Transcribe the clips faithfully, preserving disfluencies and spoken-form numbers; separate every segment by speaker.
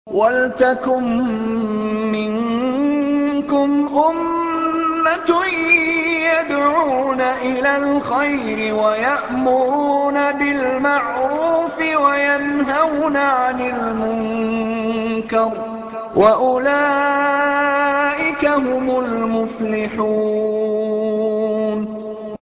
Speaker 1: وَلْتَكُن مِّنكُمْ أُمَّةٌ يَدْعُونَ إِلَى الْخَيْرِ وَيَأْمُرُونَ بِالْمَعْرُوفِ وَيَنْهَوْنَ عَنِ الْمُنكَرِ ۚ وَأُولَٰئِكَ هُمُ الْمُفْلِحُونَ.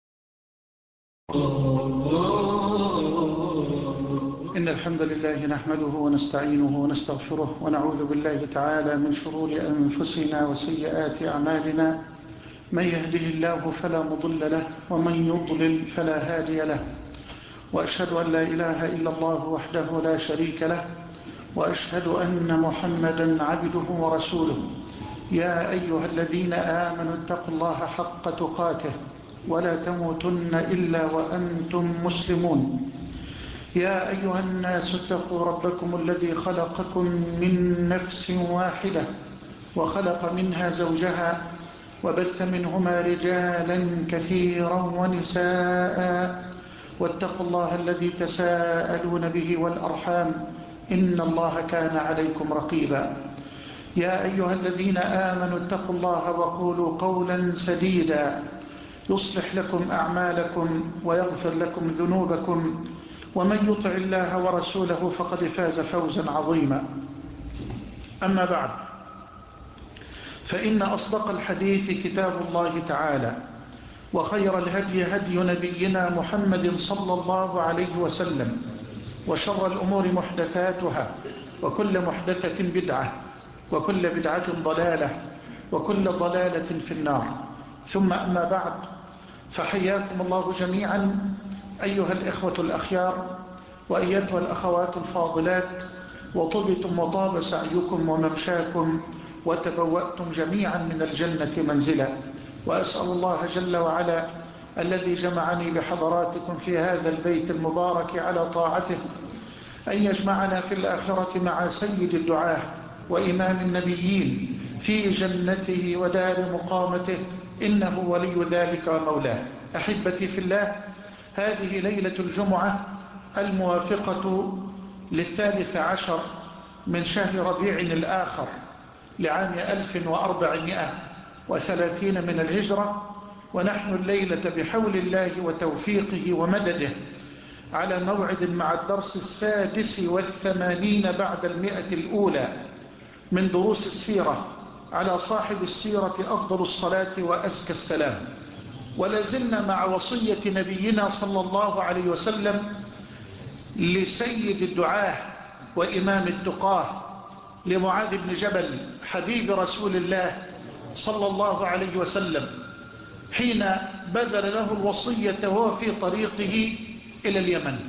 Speaker 2: إن الحمد لله نحمده ونستعينه ونستغفره ونعوذ بالله تعالى من شرور أنفسنا وسيئات أعمالنا. من يهده الله فلا مضل له ومن يضلل فلا هادي له، وأشهد أن لا إله إلا الله وحده لا شريك له، وأشهد أن محمدا عبده ورسوله. يا أيها الذين آمنوا اتقوا الله حق تقاته ولا تموتن إلا وأنتم مسلمون. يا أيها الناس اتقوا ربكم الذي خلقكم من نفس واحدة وخلق منها زوجها وبث منهما رجالا كثيرا ونساء، واتقوا الله الذي تساءلون به والأرحام إن الله كان عليكم رقيبا. يا أيها الذين آمنوا اتقوا الله وقولوا قولا سديدا يصلح لكم أعمالكم ويغفر لكم ذنوبكم، ومن يطع الله ورسوله فقد فاز فوزا عظيما. أما بعد، فإن أصدق الحديث كتاب الله تعالى، وخير الهدي هدي نبينا محمد صلى الله عليه وسلم، وشر الأمور محدثاتها، وكل محدثة بدعة، وكل بدعة ضلالة، وكل ضلالة في النار. ثم أما بعد، فحياكم الله جميعا أيها الإخوة الأخيار وأيتها الأخوات الفاضلات، وطبتم وطاب سعيكم وممشاكم وتبوأتم جميعا من الجنة منزلا. وأسأل الله جل وعلا الذي جمعني بحضراتكم في هذا البيت المبارك على طاعته أن يجمعنا في الآخرة مع سيد الدعاة وإمام النبيين في جنته ودار مقامته، إنه ولي ذلك ومولاه. أحبتي في الله، هذه ليلة الجمعة الموافقة للثالث عشر من شهر ربيع الآخر لعام ألف وأربعمائة وثلاثين من الهجرة، ونحن الليلة بحول الله وتوفيقه ومدده على موعد مع الدرس السادس والثمانين بعد المئة الأولى من دروس السيرة على صاحب السيرة أفضل الصلاة وأزكى السلام. ولازلنا مع وصية نبينا صلى الله عليه وسلم لسيد الدعاة وإمام التقاه لمعاذ بن جبل حبيب رسول الله صلى الله عليه وسلم، حين بذل له الوصية وهو في طريقه إلى اليمن.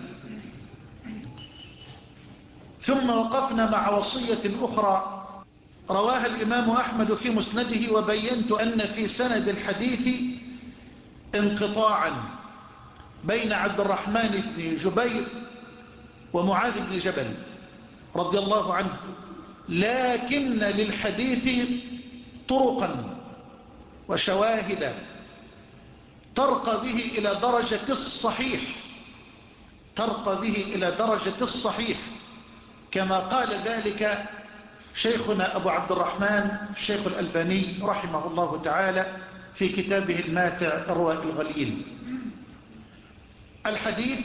Speaker 2: ثم وقفنا مع وصية أخرى رواها الإمام أحمد في مسنده، وبينت أن في سند الحديث انقطاعا بين عبد الرحمن بن جبير ومعاذ بن جبل رضي الله عنه، لكن للحديث طرقا وشواهد ترقى به إلى درجة الصحيح ترقى به إلى درجة الصحيح كما قال ذلك شيخنا أبو عبد الرحمن الشيخ الألباني رحمه الله تعالى في كتابه الماتع إرواء الغليل. الحديث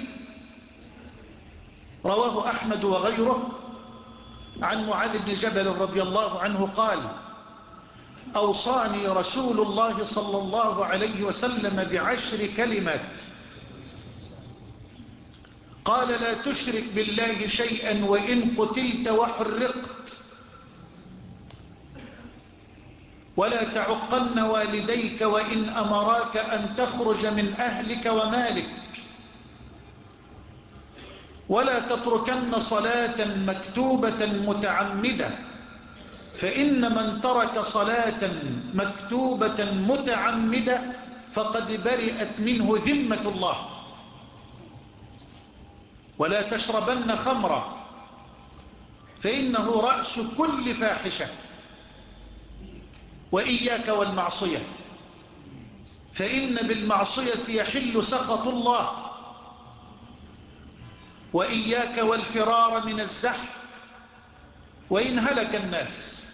Speaker 2: رواه أحمد وغيره عن معاذ بن جبل رضي الله عنه قال: أوصاني رسول الله صلى الله عليه وسلم بعشر كلمات، قال: لا تشرك بالله شيئا وإن قتلت وحرقت، ولا تعقن والديك وإن أمراك أن تخرج من أهلك ومالك، ولا تتركن صلاة مكتوبة متعمدة، فإن من ترك صلاة مكتوبة متعمدة فقد برئت منه ذمة الله، ولا تشربن خمرا فإنه رأس كل فاحشة، وإياك والمعصية فإن بالمعصية يحل سخط الله، وإياك والفرار من الزحف وإن هلك الناس.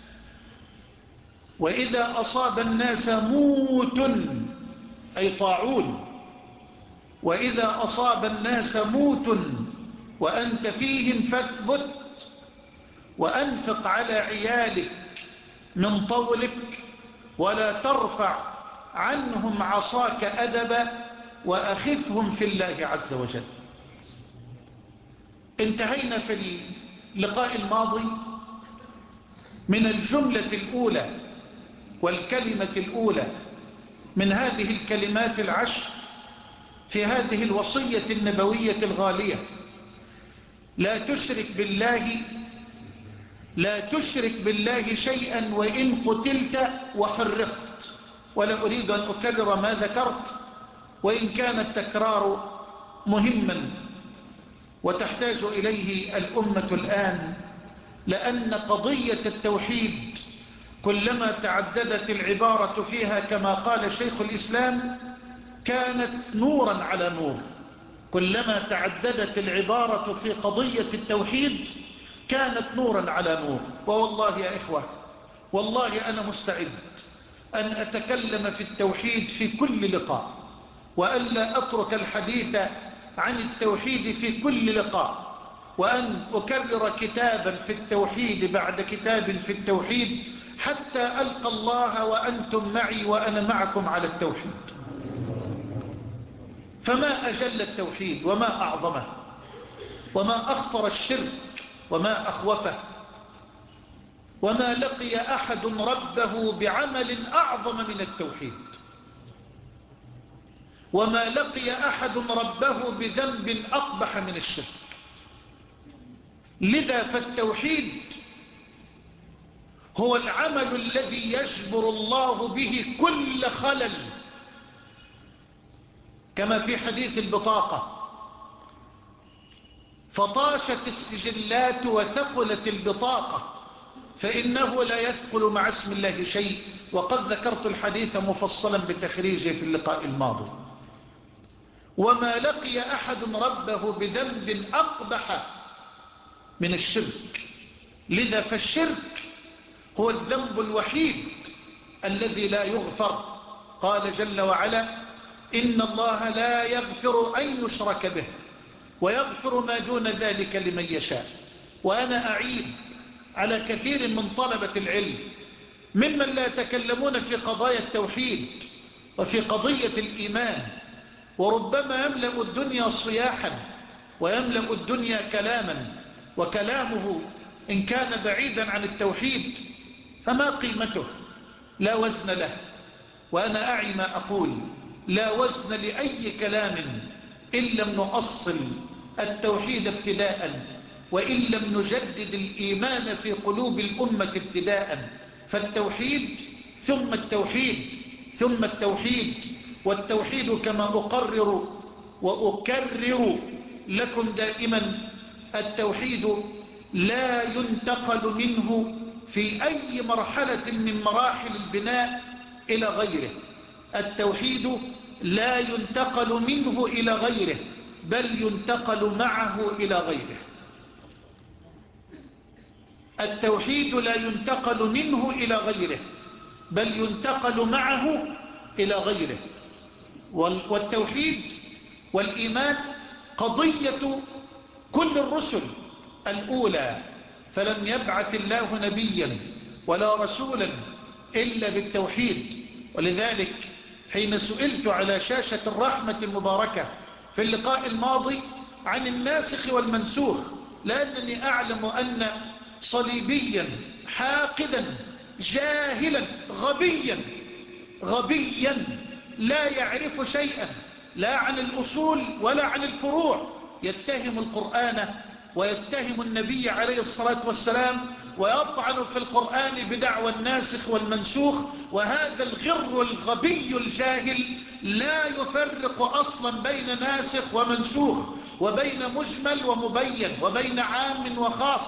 Speaker 2: وإذا أصاب الناس موت أي طاعون، وإذا أصاب الناس موت وأنت فيهم فاثبت وأنفق على عيالك من طولك، ولا ترفع عنهم عصاك أدبا، وأخفهم في الله عز وجل. انتهينا في اللقاء الماضي من الجملة الأولى والكلمة الأولى من هذه الكلمات العشر في هذه الوصية النبوية الغالية: لا تشرك بالله لا تشرك بالله شيئا وإن قتلت وحرقت. ولا أريد أن أكرر ما ذكرت، وإن كان التكرار مهما وتحتاج إليه الأمة الآن، لأن قضية التوحيد كلما تعددت العبارة فيها كما قال شيخ الإسلام كانت نورا على نور. كلما تعددت العبارة في قضية التوحيد كانت نورا على نور. ووالله يا إخوة، والله أنا مستعد أن أتكلم في التوحيد في كل لقاء، وألا أترك الحديث عن التوحيد في كل لقاء، وأن أكرر كتابا في التوحيد بعد كتاب في التوحيد حتى ألقى الله وأنتم معي وأنا معكم على التوحيد. فما أجل التوحيد وما أعظمه، وما أخطر الشرك وما أخوفه، وما لقي أحد ربه بعمل أعظم من التوحيد، وما لقي أحد ربه بذنب أقبح من الشرك. لذا فالتوحيد هو العمل الذي يجبر الله به كل خلل، كما في حديث البطاقة: فطاشت السجلات وثقلت البطاقة فإنه لا يثقل مع اسم الله شيء. وقد ذكرت الحديث مفصلا بتخريجه في اللقاء الماضي. وما لقي أحد ربه بذنب أقبح من الشرك. لذا فالشرك هو الذنب الوحيد الذي لا يغفر. قال جل وعلا: إن الله لا يغفر أن يشرك به ويغفر ما دون ذلك لمن يشاء. وأنا أعيب على كثير من طلبة العلم ممن لا يتكلمون في قضايا التوحيد وفي قضية الإيمان، وربما يملأ الدنيا صياحا ويملأ الدنيا كلاما، وكلامه إن كان بعيدا عن التوحيد فما قيمته؟ لا وزن له. وأنا أعي ما أقول: لا وزن لأي كلام إن لم نؤصل التوحيد ابتداء، وإن لم نجدد الإيمان في قلوب الأمة ابتداء. فالتوحيد ثم التوحيد ثم التوحيد. والتوحيد كما أقرر وأكرر لكم دائما: التوحيد لا ينتقل منه في أي مرحلة من مراحل البناء إلى غيره. التوحيد لا ينتقل منه إلى غيره، بل ينتقل معه إلى غيره. التوحيد لا ينتقل منه إلى غيره، بل ينتقل معه إلى غيره. والتوحيد والإيمان قضية كل الرسل الأولى، فلم يبعث الله نبيا ولا رسولا إلا بالتوحيد. ولذلك حين سئلت على شاشة الرحمة المباركة في اللقاء الماضي عن الناسخ والمنسوخ، لأنني أعلم أن صليبيا حاقدا جاهلا غبيا غبيا لا يعرف شيئا لا عن الأصول ولا عن الفروع يتهم القرآن ويتهم النبي عليه الصلاة والسلام ويطعن في القرآن بدعوى الناسخ والمنسوخ. وهذا الغر الغبي الجاهل لا يفرق أصلا بين ناسخ ومنسوخ، وبين مجمل ومبين، وبين عام وخاص.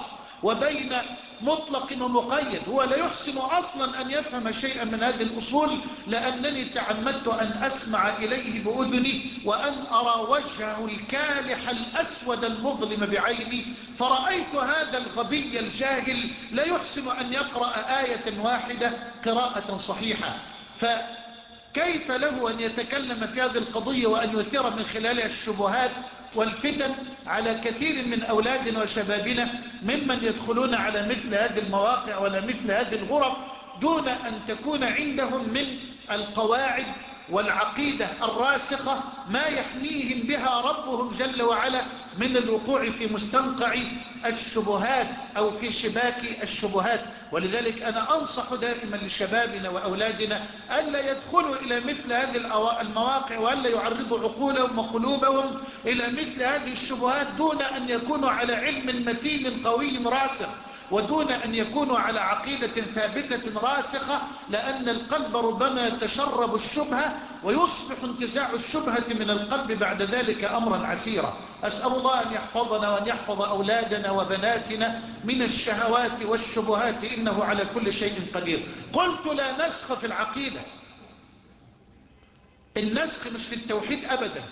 Speaker 2: وبين مطلق ومقيد. هو لا يحسن أصلا أن يفهم شيئا من هذه الأصول، لأنني تعمدت أن أسمع إليه بأذني وأن أرى وجهه الكالح الأسود المظلم بعيني، فرأيت هذا الغبي الجاهل لا يحسن أن يقرأ آية واحدة قراءة صحيحة. فكيف له أن يتكلم في هذه القضية وأن يثير من خلالها الشبهات والفتن على كثير من أولادنا وشبابنا ممن يدخلون على مثل هذه المواقع ولا مثل هذه الغرف دون أن تكون عندهم من القواعد والعقيدة الراسخة ما يحميهم بها ربهم جل وعلا من الوقوع في مستنقع الشبهات أو في شباك الشبهات. ولذلك أنا أنصح دائما لشبابنا وأولادنا ألا يدخلوا إلى مثل هذه المواقع وألا يعرضوا عقولهم وقلوبهم إلى مثل هذه الشبهات دون أن يكونوا على علم متين قوي راسخ، ودون أن يكونوا على عقيدة ثابتة راسخة، لأن القلب ربما يتشرب الشبهة ويصبح انتزاع الشبهة من القلب بعد ذلك أمرا عسيرا. أسأل الله أن يحفظنا وأن يحفظ أولادنا وبناتنا من الشهوات والشبهات، إنه على كل شيء قدير. قلت لا نسخ في العقيدة، النسخ مش في التوحيد أبدا،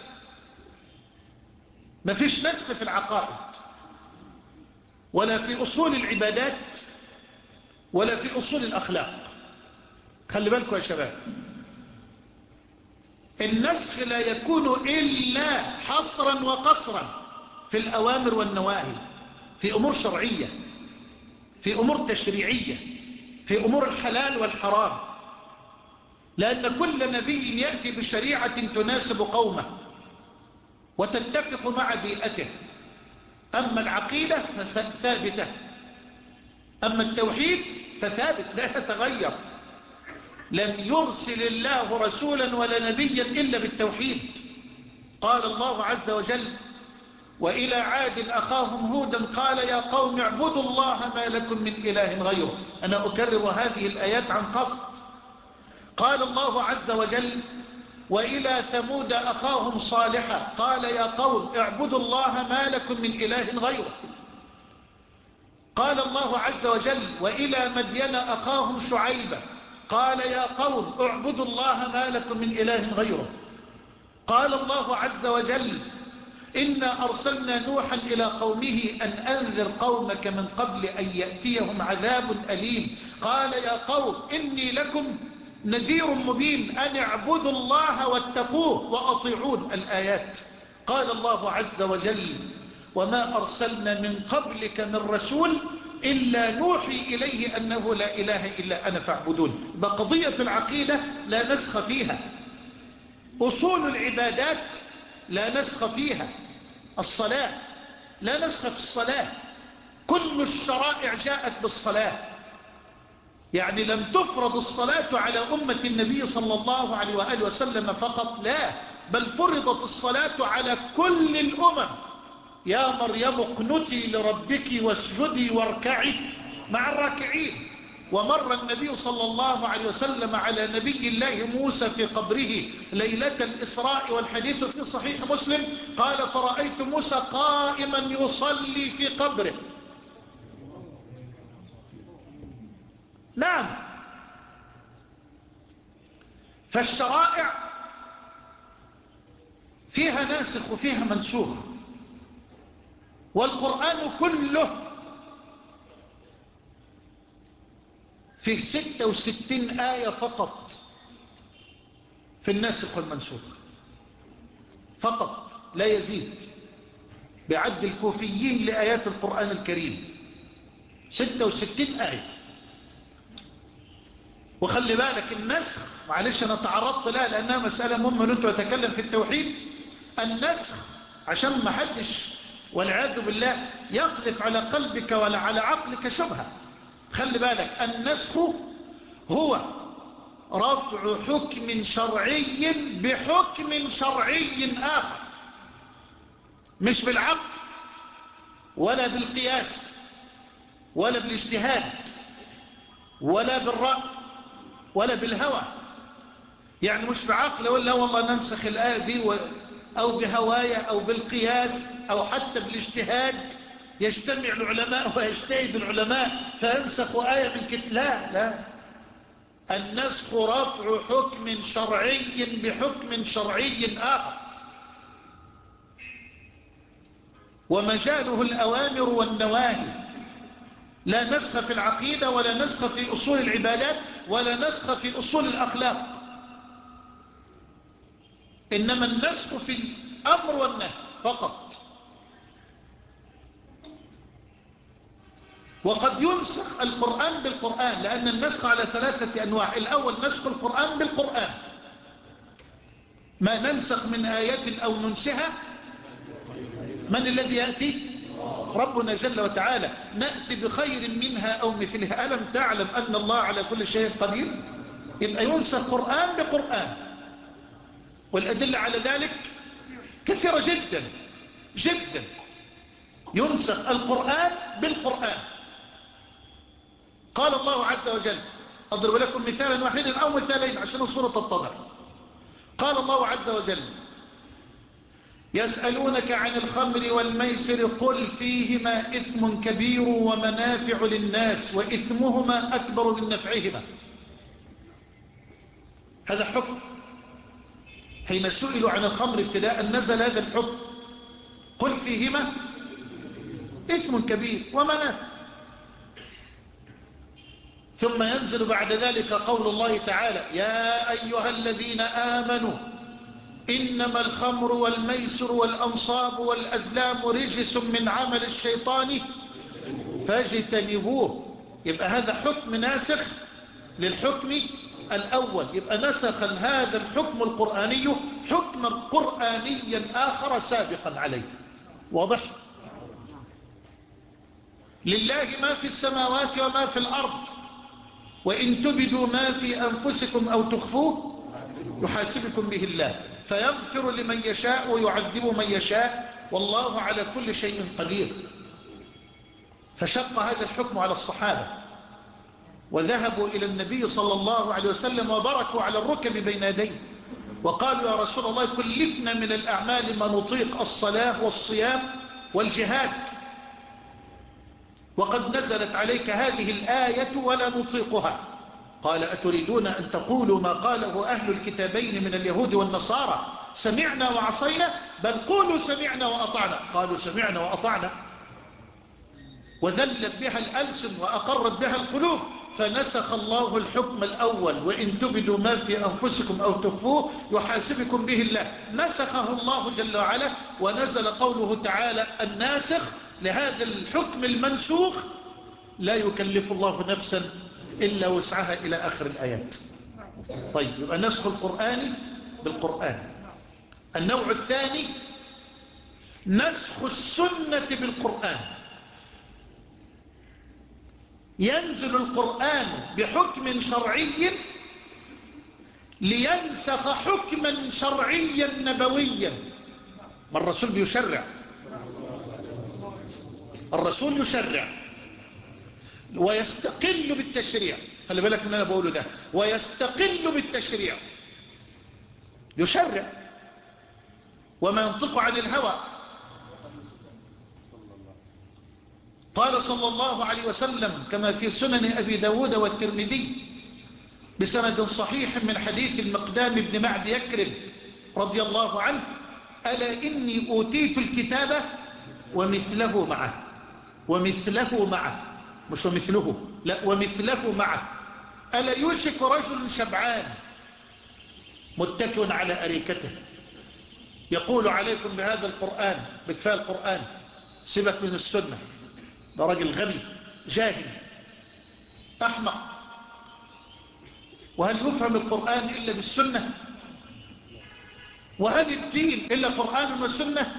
Speaker 2: ما فيش نسخ في العقائد ولا في أصول العبادات ولا في أصول الأخلاق. خلي بالكم يا شباب، النسخ لا يكون إلا حصرا وقصرا في الأوامر والنواهي، في أمور شرعية، في أمور تشريعية، في أمور الحلال والحرام، لأن كل نبي يأتي بشريعة تناسب قومه وتتفق مع بيئته. أما العقيدة فثابتة، أما التوحيد فثابت لا يتغير. لم يرسل الله رسولا ولا نبيا إلا بالتوحيد. قال الله عز وجل: وإلى عاد أخاهم هودا قال يا قوم اعبدوا الله ما لكم من إله غيره. أنا أكرر هذه الآيات عن قصد. قال الله عز وجل: وإلى ثمود أخاهم صالحا قال يا قوم اعبدوا الله ما لكم من إله غيره. قال الله عز وجل: وإلى مدين أخاهم شعيبا قال يا قوم اعبدوا الله ما لكم من إله غيره. قال الله عز وجل: إنا أرسلنا نوحا إلى قومه أن أنذر قومك من قبل أن يأتيهم عذاب أليم قال يا قوم إني لكم نذير مبين أن اعبدوا الله واتقوه وأطيعون. الآيات. قال الله عز وجل: وما أرسلنا من قبلك من رسول إلا نوحي إليه أنه لا إله إلا أنا فاعبدون. بقضية العقيدة لا نسخ فيها، أصول العبادات لا نسخ فيها، الصلاة لا نسخ في الصلاة، كل الشرائع جاءت بالصلاة، يعني لم تفرض الصلاة على أمة النبي صلى الله عليه وآله وسلم فقط، لا، بل فرضت الصلاة على كل الأمم. يا مريم اقنتي لربك واسجدي واركعي مع الراكعين. ومر النبي صلى الله عليه وسلم على نبي الله موسى في قبره ليلة الإسراء، والحديث في صحيح مسلم، قال: فرأيت موسى قائما يصلي في قبره. نعم، فالشرائع فيها ناسخ وفيها منسوخ، والقرآن كله في ستة وستين آية فقط في الناسخ والمنسوخ فقط لا يزيد، بعد الكوفيين لآيات القرآن الكريم ستة وستين آية. وخلي بالك النسخ، معلش أنا تعرضت لها لأنها مسألة مهمة لأنت أتكلم في التوحيد. النسخ عشان ما حدش والعياذ بالله يقذف على قلبك ولا على عقلك شبهة، خلي بالك النسخ هو رفع حكم شرعي بحكم شرعي آخر، مش بالعقل ولا بالقياس ولا بالاجتهاد ولا بالرأي ولا بالهوى. يعني مش بعقل ولا والله ننسخ الآية دي و... أو بهواية أو بالقياس أو حتى بالاجتهاد، يجتمع العلماء ويجتهد العلماء فينسخ آية من كتاب. لا لا، النسخ رفع حكم شرعي بحكم شرعي آخر، ومجاله الأوامر والنواهي. لا نسخ في العقيدة، ولا نسخ في أصول العبادات، ولا نسخ في أصول الأخلاق، إنما النسخ في الأمر والنهي فقط. وقد ينسخ القرآن بالقرآن، لأن النسخ على ثلاثة أنواع. الأول نسخ القرآن بالقرآن، ما ننسخ من آيات أو ننسها من الذي يأتي؟ ربنا جل وتعالى. نأتي بخير منها أو مثلها. ألم تعلم أن الله على كل شيء قدير؟ يبقى ينسخ قرآن بقرآن، والأدلة على ذلك كثيرة جدا جدا. ينسخ القرآن بالقرآن. قال الله عز وجل، أضرب لكم مثالا واحدا أو مثالين عشان الصورة تتضح. قال الله عز وجل: يسألونك عن الخمر والميسر قل فيهما إثم كبير ومنافع للناس وإثمهما أكبر من نفعهما. هذا حكم. حين سئلوا عن الخمر ابتداء نزل هذا الحكم: قل فيهما إثم كبير ومنافع. ثم ينزل بعد ذلك قول الله تعالى: يا أيها الذين آمنوا إنما الخمر والميسر والأنصاب والأزلام رجس من عمل الشيطان فاجتنبوه. يبقى هذا حكم ناسخ للحكم الأول. يبقى نسخ هذا الحكم القرآني حكما قرآنيا آخر سابقا عليه. واضح؟ لله ما في السماوات وما في الأرض، وإن تبدوا ما في أنفسكم أو تخفوه يحاسبكم به الله، فيغفر لمن يشاء ويعذب من يشاء، والله على كل شيء قدير. فشق هذا الحكم على الصحابة، وذهبوا إلى النبي صلى الله عليه وسلم وبركوا على الركب بين يديه، وقالوا: يا رسول الله كلفنا من الأعمال ما نطيق، الصلاة والصيام والجهاد، وقد نزلت عليك هذه الآية ولا نطيقها. قال: أتريدون أن تقولوا ما قاله أهل الكتابين من اليهود والنصارى: سمعنا وعصينا؟ بل قولوا سمعنا وأطعنا. قالوا: سمعنا وأطعنا، وذلت بها الألسن وأقرت بها القلوب. فنسخ الله الحكم الأول: وإن تبدوا ما في أنفسكم أو تخفوه يحاسبكم به الله. نسخه الله جل وعلا، ونزل قوله تعالى الناسخ لهذا الحكم المنسوخ: لا يكلف الله نفسا إلا وسعها، إلى آخر الآيات. طيب، يبقى نسخ القرآن بالقرآن. النوع الثاني نسخ السنة بالقرآن. ينزل القرآن بحكم شرعي لينسخ حكما شرعيا نبويا. ما الرسول بيشرع، الرسول يشرع ويستقل بالتشريع. خلي بالك من أنا بقوله ده، ويستقل بالتشريع، يشرع وما ينطق عن الهوى. قال صلى الله عليه وسلم كما في سنن أبي داود والترمذي بسند صحيح من حديث المقدام بن معد يكرم رضي الله عنه: ألا إني أوتيت الكتاب ومثله معه. ومثله معه، مش ومثله، لا، ومثله معه. ألا يوشك رجل شبعان متكئ على أريكته يقول: عليكم بهذا القرآن، بكفاء القرآن، سيبك من السنة. ده راجل غبي جاهل أحمق. وهل يفهم القرآن إلا بالسنة؟ وهل الدين إلا قرآن وسنة؟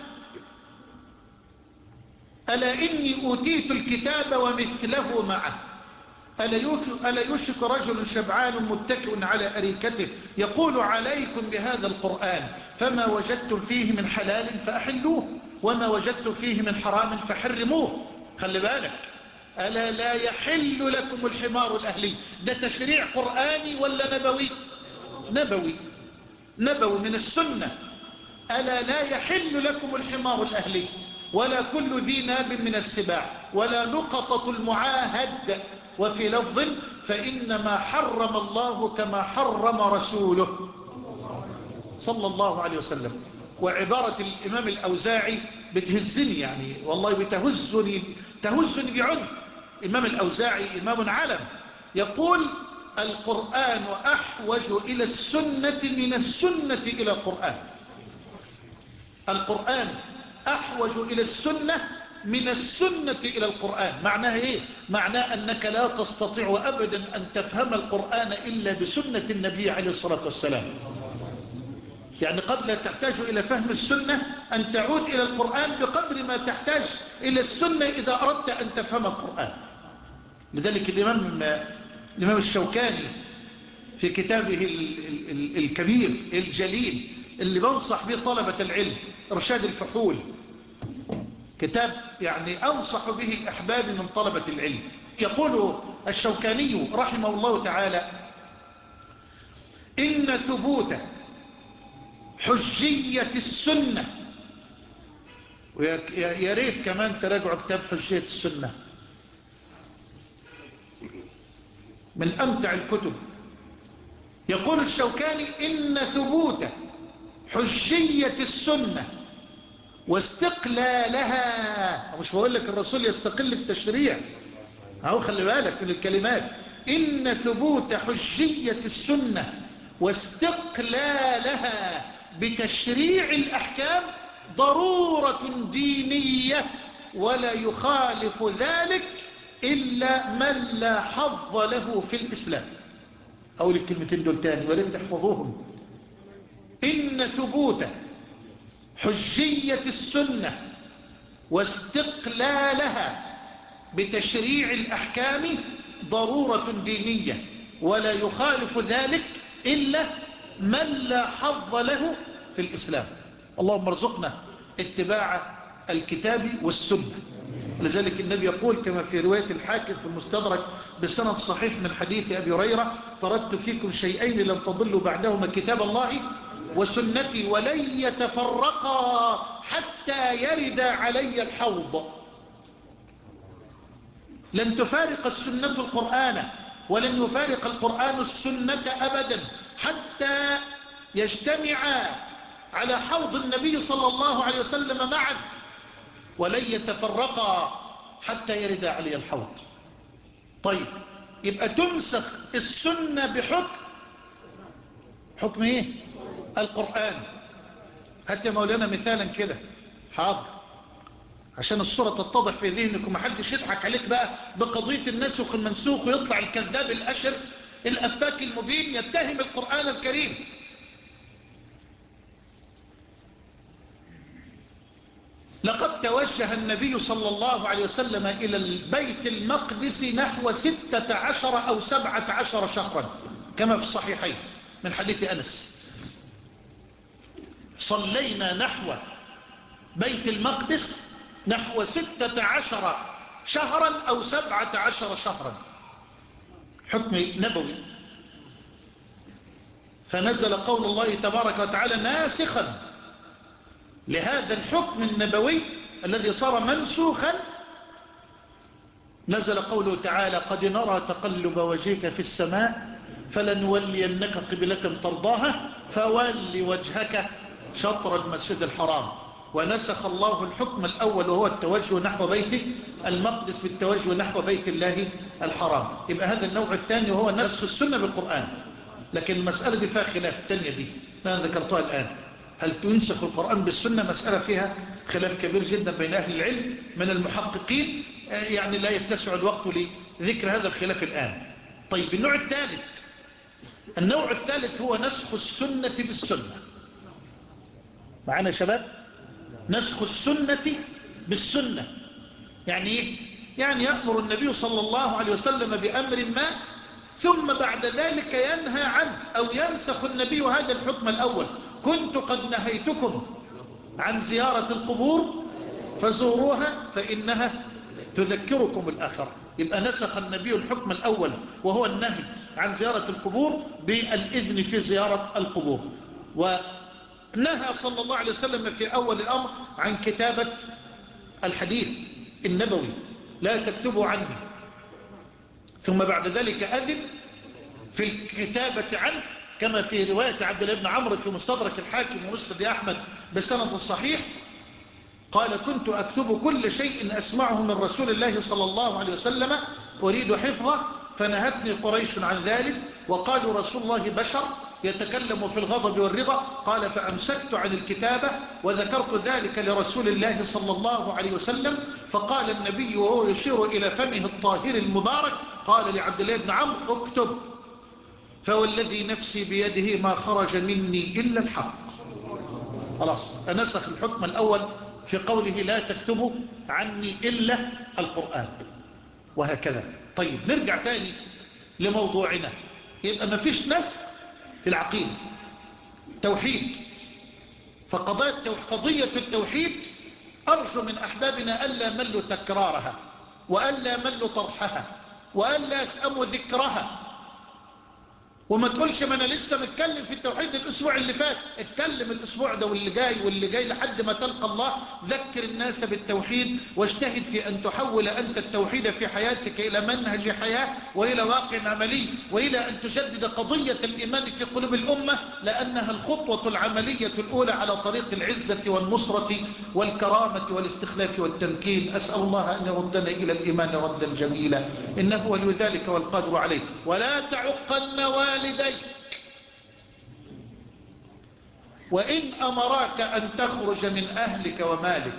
Speaker 2: ألا إني أوتيت الكتاب ومثله معه. ألا يشك رجل شبعان متكئ على أريكته يقول: عليكم بهذا القرآن، فما وجدتم فيه من حلال فأحلوه، وما وجدتم فيه من حرام فحرموه. خلي بالك، ألا لا يحل لكم الحمار الأهلي. ده تشريع قرآني ولا نبوي؟ نبوي، نبوي من السنة. ألا لا يحل لكم الحمار الأهلي ولا كل ذي ناب من السباع ولا لقطة المعاهد. وفي لفظ فإنما حرم الله كما حرم رسوله صلى الله عليه وسلم. وعبارة الإمام الأوزاعي بتهزني، يعني والله بتهزني تهزني بعنف. الإمام الأوزاعي إمام علم، يقول القرآن أحوج إلى السنة من السنة إلى القرآن. القرآن أحوج إلى السنة من السنة إلى القرآن. معناها إيه؟ معناه أنك لا تستطيع أبدا أن تفهم القرآن إلا بسنة النبي عليه الصلاة والسلام. يعني قد لا تحتاج إلى فهم السنة أن تعود إلى القرآن بقدر ما تحتاج إلى السنة إذا أردت أن تفهم القرآن. لذلك الإمام, الإمام الشوكاني في كتابه الكبير الجليل اللي بنصح به طلبة العلم، إرشاد الفحول، كتاب يعني أنصح به أحبابي من طلبة العلم، يقول الشوكاني رحمه الله تعالى: إن ثبوت حجية السنة، ويا ريت كمان تراجعوا كتاب حجية السنة، من أمتع الكتب. يقول الشوكاني: إن ثبوت حجية السنة واستقلالها، مش بقول لك الرسول يستقل بالتشريع، أهو خلي بالك من الكلمات، إن ثبوت حجية السنة واستقلالها بتشريع الأحكام ضرورة دينية، ولا يخالف ذلك إلا من لا حظ له في الإسلام. أقول الكلمتين دول تاني ولن تحفظوهم: إن ثبوت حجية السنة واستقلالها بتشريع الأحكام ضرورة دينية، ولا يخالف ذلك إلا من لا حظ له في الإسلام. اللهم ارزقنا اتباع الكتاب والسنة. لذلك النبي يقول كما في رواية الحاكم في المستدرك بسند صحيح من حديث أبي هريرة: تركت فيكم شيئين لم تضلوا بعدهما، كتاب الله وسنتي، ولن يتفرقا حتى يرد علي الحوض. لن تفارق السنة القرآن، ولن يفارق القرآن السنة أبدا حتى يجتمعا على حوض النبي صلى الله عليه وسلم معا، ولن يتفرقا حتى يرد علي الحوض. طيب، يبقى تنسخ السنة بحكم حكم ايه؟ القرآن. هات يا مولانا مثالا كده. حاضر، عشان الصورة تتضح في ذهنكم، محدش يضحك عليك بقى بقضية النسخ المنسوخ ويطلع الكذاب الأشر الأفاك المبين يتهم القرآن الكريم. لقد توجه النبي صلى الله عليه وسلم إلى البيت المقدس نحو ستة عشر أو سبعة عشر شهرا كما في الصحيحين من حديث أنس. صلينا نحو بيت المقدس نحو ستة عشر شهرا أو سبعة عشر شهرا، حكم نبوي. فنزل قول الله تبارك وتعالى ناسخا لهذا الحكم النبوي الذي صار منسوخا. نزل قوله تعالى: قد نرى تقلب وجهك في السماء فلنولينك قبلة ترضاها فول وجهك شطر المسجد الحرام. ونسخ الله الحكم الأول وهو التوجه نحو بيت المقدس بالتوجه نحو بيت الله الحرام. يبقى هذا النوع الثاني وهو نسخ السنة بالقرآن. لكن المسألة دي فيها خلاف، الثانية دي أنا ذكرتها الآن، هل تنسخ القرآن بالسنة؟ مسألة فيها خلاف كبير جدا بين أهل العلم من المحققين، يعني لا يتسع الوقت لذكر هذا الخلاف الآن. طيب، النوع الثالث النوع الثالث هو نسخ السنة بالسنة. معنا يا شباب؟ نسخ السنة بالسنة يعني ايه؟ يعني يأمر النبي صلى الله عليه وسلم بأمر ما ثم بعد ذلك ينهى عنه، أو ينسخ النبي هذا الحكم الأول. كنت قد نهيتكم عن زيارة القبور فزوروها فإنها تذكركم الآخرة. يبقى نسخ النبي الحكم الأول وهو النهي عن زيارة القبور بالإذن في زيارة القبور. ونهى صلى الله عليه وسلم في أول الأمر عن كتابة الحديث النبوي لا تكتبوا عني، ثم بعد ذلك أذن في الكتابة عنه، كما في رواية عبد الله بن عمرو في مستدرك الحاكم ومسند أحمد بسند الصحيح، قال كنت أكتب كل شيء أسمعه من رسول الله صلى الله عليه وسلم أريد حفظه، فنهتني قريش عن ذلك وقالوا رسول الله بشر يتكلم في الغضب والرضا، قال فأمسكت عن الكتابة وذكرت ذلك لرسول الله صلى الله عليه وسلم، فقال النبي وهو يشير إلى فمه الطاهر المبارك، قال لعبد الله بن عمرو اكتب، فوالذي نفسي بيده ما خرج مني إلا الحق. خلاص أنسخ الحكم الأول في قوله لا تكتبوا عني إلا القرآن، وهكذا. طيب نرجع تاني لموضوعنا. يبقى ما فيش نسخ في العقيدة، توحيد. فقضية التوحيد أرجو من أحبابنا ألا ملوا تكرارها، وألا ملوا طرحها، وألا يسأموا ذكرها. وما تقولش ما أنا لسه متكلم في التوحيد الأسبوع اللي فات، اتكلم الأسبوع ده واللي جاي واللي جاي لحد ما تلقى الله. ذكر الناس بالتوحيد، واجتهد في أن تحول أنت التوحيد في حياتك إلى منهج حياة وإلى واقع عملي، وإلى أن تجدد قضية الإيمان في قلوب الأمة، لأنها الخطوة العملية الأولى على طريق العزة والنصرة والكرامة والاستخلاف والتمكين. أسأل الله أن يردنا إلى الإيمان ردا جميلا، إنه ولي ذلك والقادر عليه. ولا تعقن والديك وإن أمراك أن تخرج من أهلك ومالك.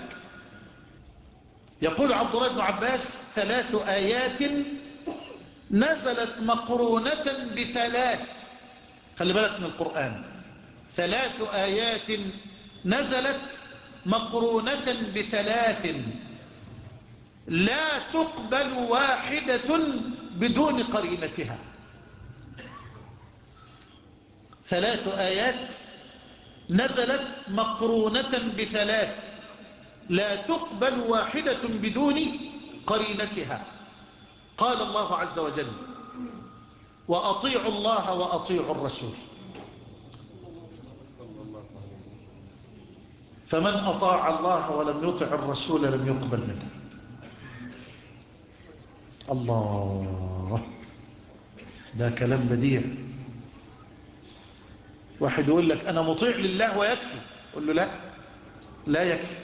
Speaker 2: يقول عبد الله بن عباس ثلاث آيات نزلت مقرونة بثلاث. خلي بالك من القرآن، ثلاث آيات نزلت مقرونة بثلاث لا تقبل واحدة بدون قرينتها. ثلاث آيات نزلت مقرونة بثلاث لا تقبل واحدة بدون قرينتها. قال الله عز وجل وأطيعوا الله وأطيعوا الرسول، فمن أطاع الله ولم يطع الرسول لم يقبل منه. الله، ده كلام بديع. واحد يقول لك أنا مطيع لله ويكفي، قل له لا، لا يكفي،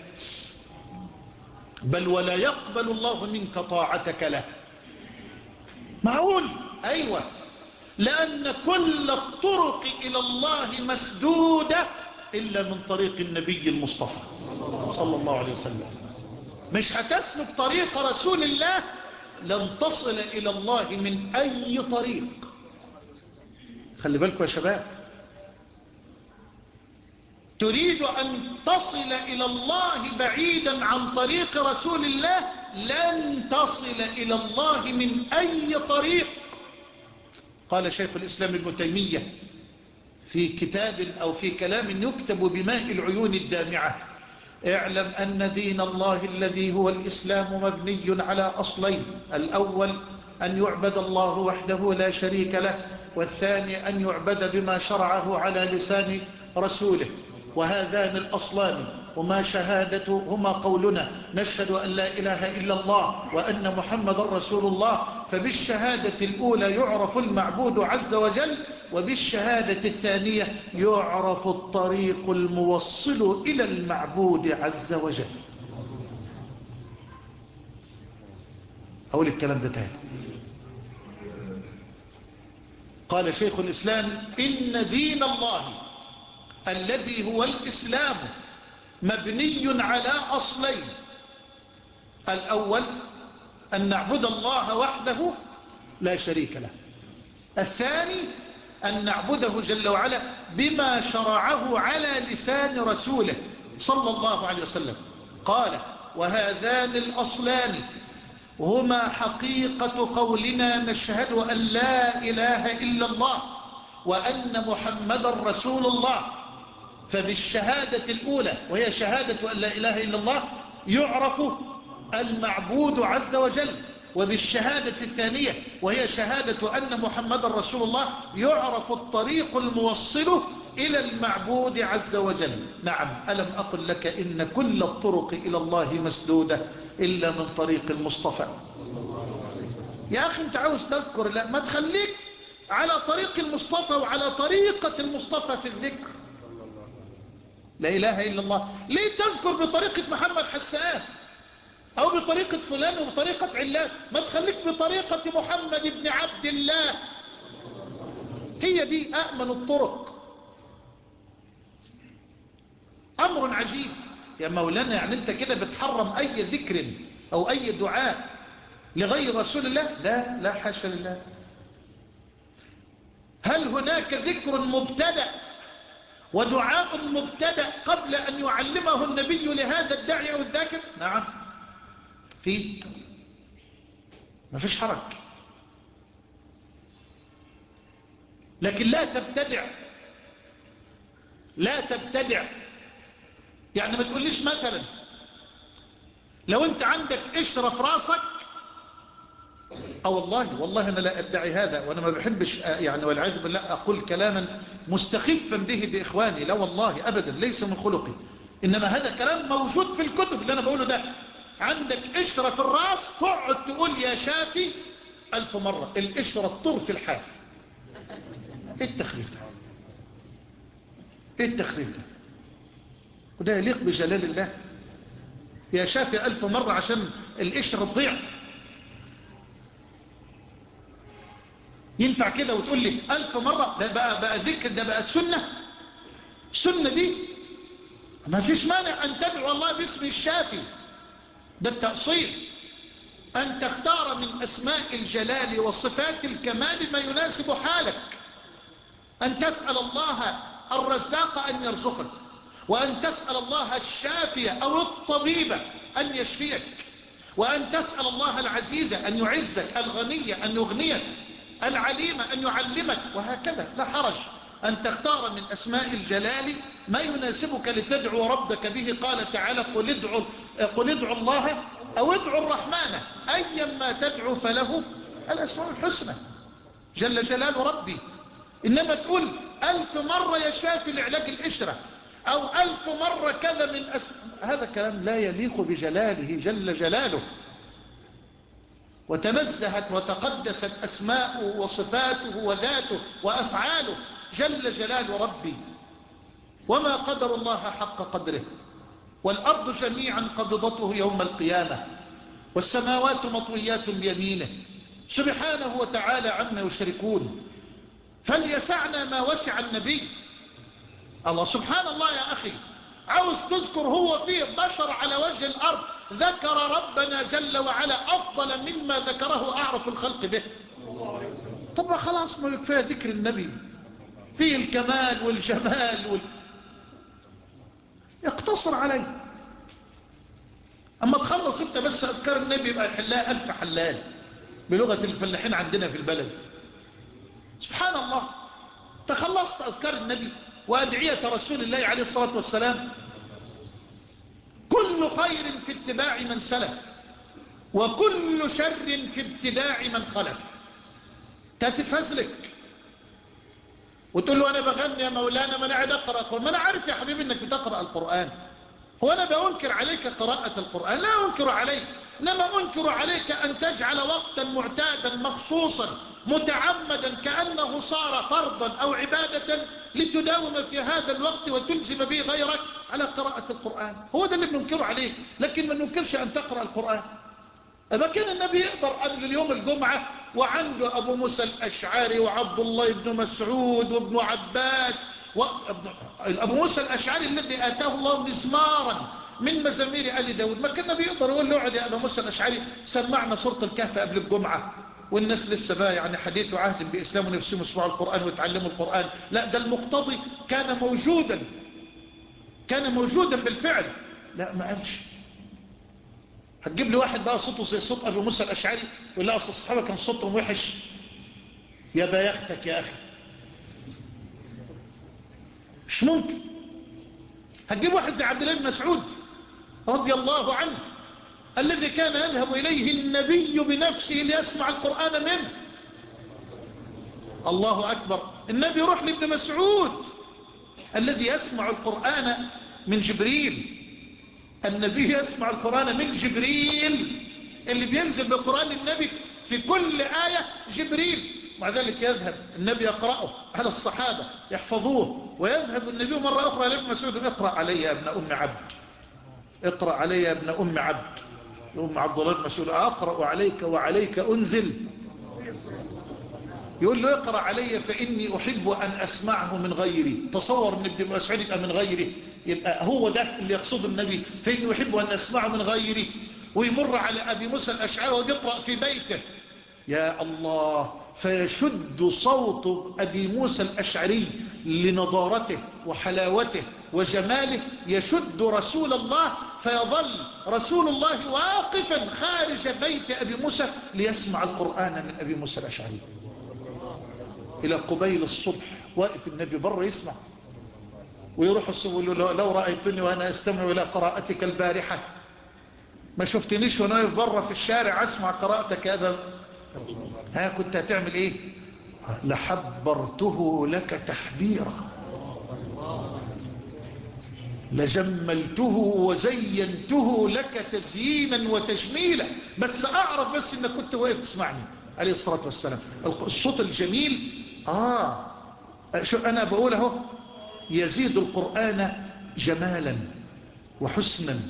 Speaker 2: بل ولا يقبل الله منك طاعتك له. معقول؟ أيوة، لأن كل الطرق إلى الله مسدودة إلا من طريق النبي المصطفى صلى الله عليه وسلم. مش هتسلك طريق رسول الله لن تصل إلى الله من أي طريق. خلي بالكم يا شباب، تريد أن تصل إلى الله بعيدا عن طريق رسول الله لن تصل إلى الله من أي طريق. قال شيخ الإسلام ابن تيمية في كتاب أو في كلام يكتب بماء العيون الدامعة: اعلم أن دين الله الذي هو الإسلام مبني على أصلين: الأول أن يعبد الله وحده لا شريك له، والثاني أن يعبد بما شرعه على لسان رسوله. وهذان الأصلان هما شهادة هما قولنا نشهد أن لا إله إلا الله وأن محمد رسول الله. فبالشهادة الأولى يعرف المعبود عز وجل، وبالشهادة الثانية يعرف الطريق الموصل إلى المعبود عز وجل. أقول الكلام ده تاني. قال شيخ الإسلام إن دين الله الذي هو الإسلام مبني على أصلين: الأول أن نعبد الله وحده لا شريك له، الثاني أن نعبده جل وعلا بما شرعه على لسان رسوله صلى الله عليه وسلم. قال وهذان الأصلان هما حقيقة قولنا نشهد أن لا إله إلا الله وأن محمد رسول الله. فبالشهادة الأولى وهي شهادة أن لا إله إلا الله يعرف المعبود عز وجل، وبالشهادة الثانية وهي شهادة أن محمد رسول الله يعرف الطريق الموصل إلى المعبود عز وجل. نعم، ألم أقل لك إن كل الطرق إلى الله مسدودة إلا من طريق المصطفى. يا أخي أنت عاوز تذكر، لا ما تخليك على طريق المصطفى وعلى طريقة المصطفى في الذكر. لا إله إلا الله. ليه تذكر بطريقة محمد حسان أو بطريقة فلان وبطريقة علان؟ ما تخليك بطريقة محمد بن عبد الله، هي دي أأمن الطرق. أمر عجيب يا مولانا، يعني أنت كده بتحرم أي ذكر أو أي دعاء لغير رسول الله؟ لا لا حاشا لله. هل هناك ذكر مبتدأ ودعاء مبتدأ قبل أن يعلمه النبي لهذا الداعي أو الذاكر؟ نعم في، ما فيش حرج، لكن لا تبتدع، لا تبتدع. يعني ما تقوليش مثلا لو انت عندك قشرة في راسك، اه والله والله انا لا ادعي هذا، وانا ما بحبش يعني والعياذ بالله اقول كلاما مستخفا به باخواني، لا والله ابدا، ليس من خلقي، انما هذا كلام موجود في الكتب اللي انا بقوله ده. عندك قشرة في الراس، تقعد تقول يا شافي الف مرة، القشرة تطر في الحال. ايه التخريف ده؟ ايه التخريف ده؟ وده يليق بجلال الله؟ يا شافي ألف مرة عشان القشرة تضيع؟ ينفع كده وتقول لي ألف مرة؟ ده بقى, بقى ذكر، ده بقت سنة. السنة دي ما فيش مانع أن تدعو الله باسم الشافي، ده التأصيل، أن تختار من أسماء الجلال وصفات الكمال ما يناسب حالك، أن تسأل الله الرزاق أن يرزقك، وأن تسأل الله الشافية أو الطبيبة أن يشفيك، وأن تسأل الله العزيز أن يعزك، الغنية أن يغنيك، العليم أن يعلمك، وهكذا. لا حرج أن تختار من أسماء الجلال ما يناسبك لتدعو ربك به. قال تعالى قل ادعوا, قل ادعوا الله أو ادعوا الرحمن أيا ما تدعو فله الأسماء الحسنى جل جلال ربي. إنما تقول ألف مرة يا شافي لعلاج القشرة أو ألف مرة كذا من أس... هذا كلام لا يليق بجلاله جل جلاله، وتنزهت وتقدست أسماؤه وصفاته وذاته وأفعاله جل جلال ربي. وما قدر الله حق قدره، والأرض جميعا قبضته يوم القيامة، والسماوات مطويات بيمينه سبحانه وتعالى عما يشركون. فليسعنا ما وسع النبي. الله سبحان الله يا أخي، عاوز تذكر هو فيه بشر على وجه الأرض ذكر ربنا جل وعلا أفضل مما ذكره أعرف الخلق به. طب خلاص، ما يكفي ذكر النبي فيه الكمال والجمال وال... اقتصر عليه. أما تخلص انت بس أذكار النبي يبقى يحلها ألف حلال بلغة الفلاحين عندنا في البلد. سبحان الله، تخلصت أذكار النبي وأدعية رسول الله عليه الصلاة والسلام. كل خير في اتباع من سلف، وكل شر في ابتداع من خلف. تتفزلك وتقول له أنا بغني يا مولانا، ما أنا قاعد أقرأ القرآن. ما أنا عارف يا حبيبي أنك بتقرأ القرآن، هو أنا بأنكر عليك قراءة القرآن؟ لا أنكر عليك، إنما أنكر عليك أن تجعل وقتا معتادا مخصوصا متعمدا كأنه صار فرضا أو عبادة لتداوم في هذا الوقت وتلزم به غيرك على قراءة القرآن. هو ده اللي بننكره عليك، لكن ما ننكرش أن تقرأ القرآن. إذا كان النبي يقدر قبل اليوم الجمعة وعنده أبو موسى الأشعري وعبد الله بن مسعود وابن عباس وأبو موسى الأشعري الذي آتاه الله مزمارا من مزامير آل داود، ما كان النبي يقدر يقول له اقعد يا أبو موسى الأشعري سمعنا سورة الكهف قبل الجمعة، والناس لسه بقى يعني حديث عهد بإسلام ونفسهم يسمعوا القرآن ويتعلموا القرآن. لا، ده المقتضي كان موجودا، كان موجودا بالفعل. لا ما قالش. هتجيب لي واحد بقى صوته زي صوت أبو موسى الأشعري يقول لا أصل الصحابة كان صوتهم وحش؟ يا بيختك يا أخي، مش ممكن. هتجيب واحد زي عبد الله بن مسعود رضي الله عنه الذي كان يذهب إليه النبي بنفسه ليسمع القرآن منه. الله أكبر. النبي يروح لابن مسعود الذي يسمع القرآن من جبريل. النبي يسمع القرآن من جبريل، اللي بينزل بالقرآن النبي في كل آية جبريل. مع ذلك يذهب النبي يقرأه على الصحابة يحفظوه، ويذهب النبي مرة أخرى لابن مسعود: اقرأ علي يا ابن أم عبد، اقرأ علي يا ابن أم عبد. أم عبد الله بن مسعود: أقرأ عليك وعليك أنزل؟ يقول له: اقرأ علي فإني أحب أن أسمعه من غيري. تصور أن ابن مسعود يبقى من غيره، يبقى هو ده اللي يقصد النبي: فإني أحب أن أسمعه من غيري. ويمر على أبي موسى الأشعري ويقرأ في بيته، يا الله، فيشد صوت أبي موسى الأشعري لنضارته وحلاوته وجماله، يشد رسول الله، فيظل رسول الله واقفا خارج بيت أبي موسى ليسمع القرآن من أبي موسى الأشعري. إلى قبيل الصبح واقف النبي بره يسمع، ويروح الصبح يقول له: لو رأيتني وأنا أستمع إلى قراءتك البارحة، ما شفتنيش وأنا واقف بره في الشارع أسمع قراءتك يا أبا، ها كنت هتعمل إيه؟ لحبرته لك تحبيرا، لجملته وزينته لك تزيينا وتجميلا، بس أعرف بس إنك كنت واقف تسمعني عليه الصلاة والسلام. الصوت الجميل آه شو أنا بقوله، يزيد القرآن جمالا وحسنا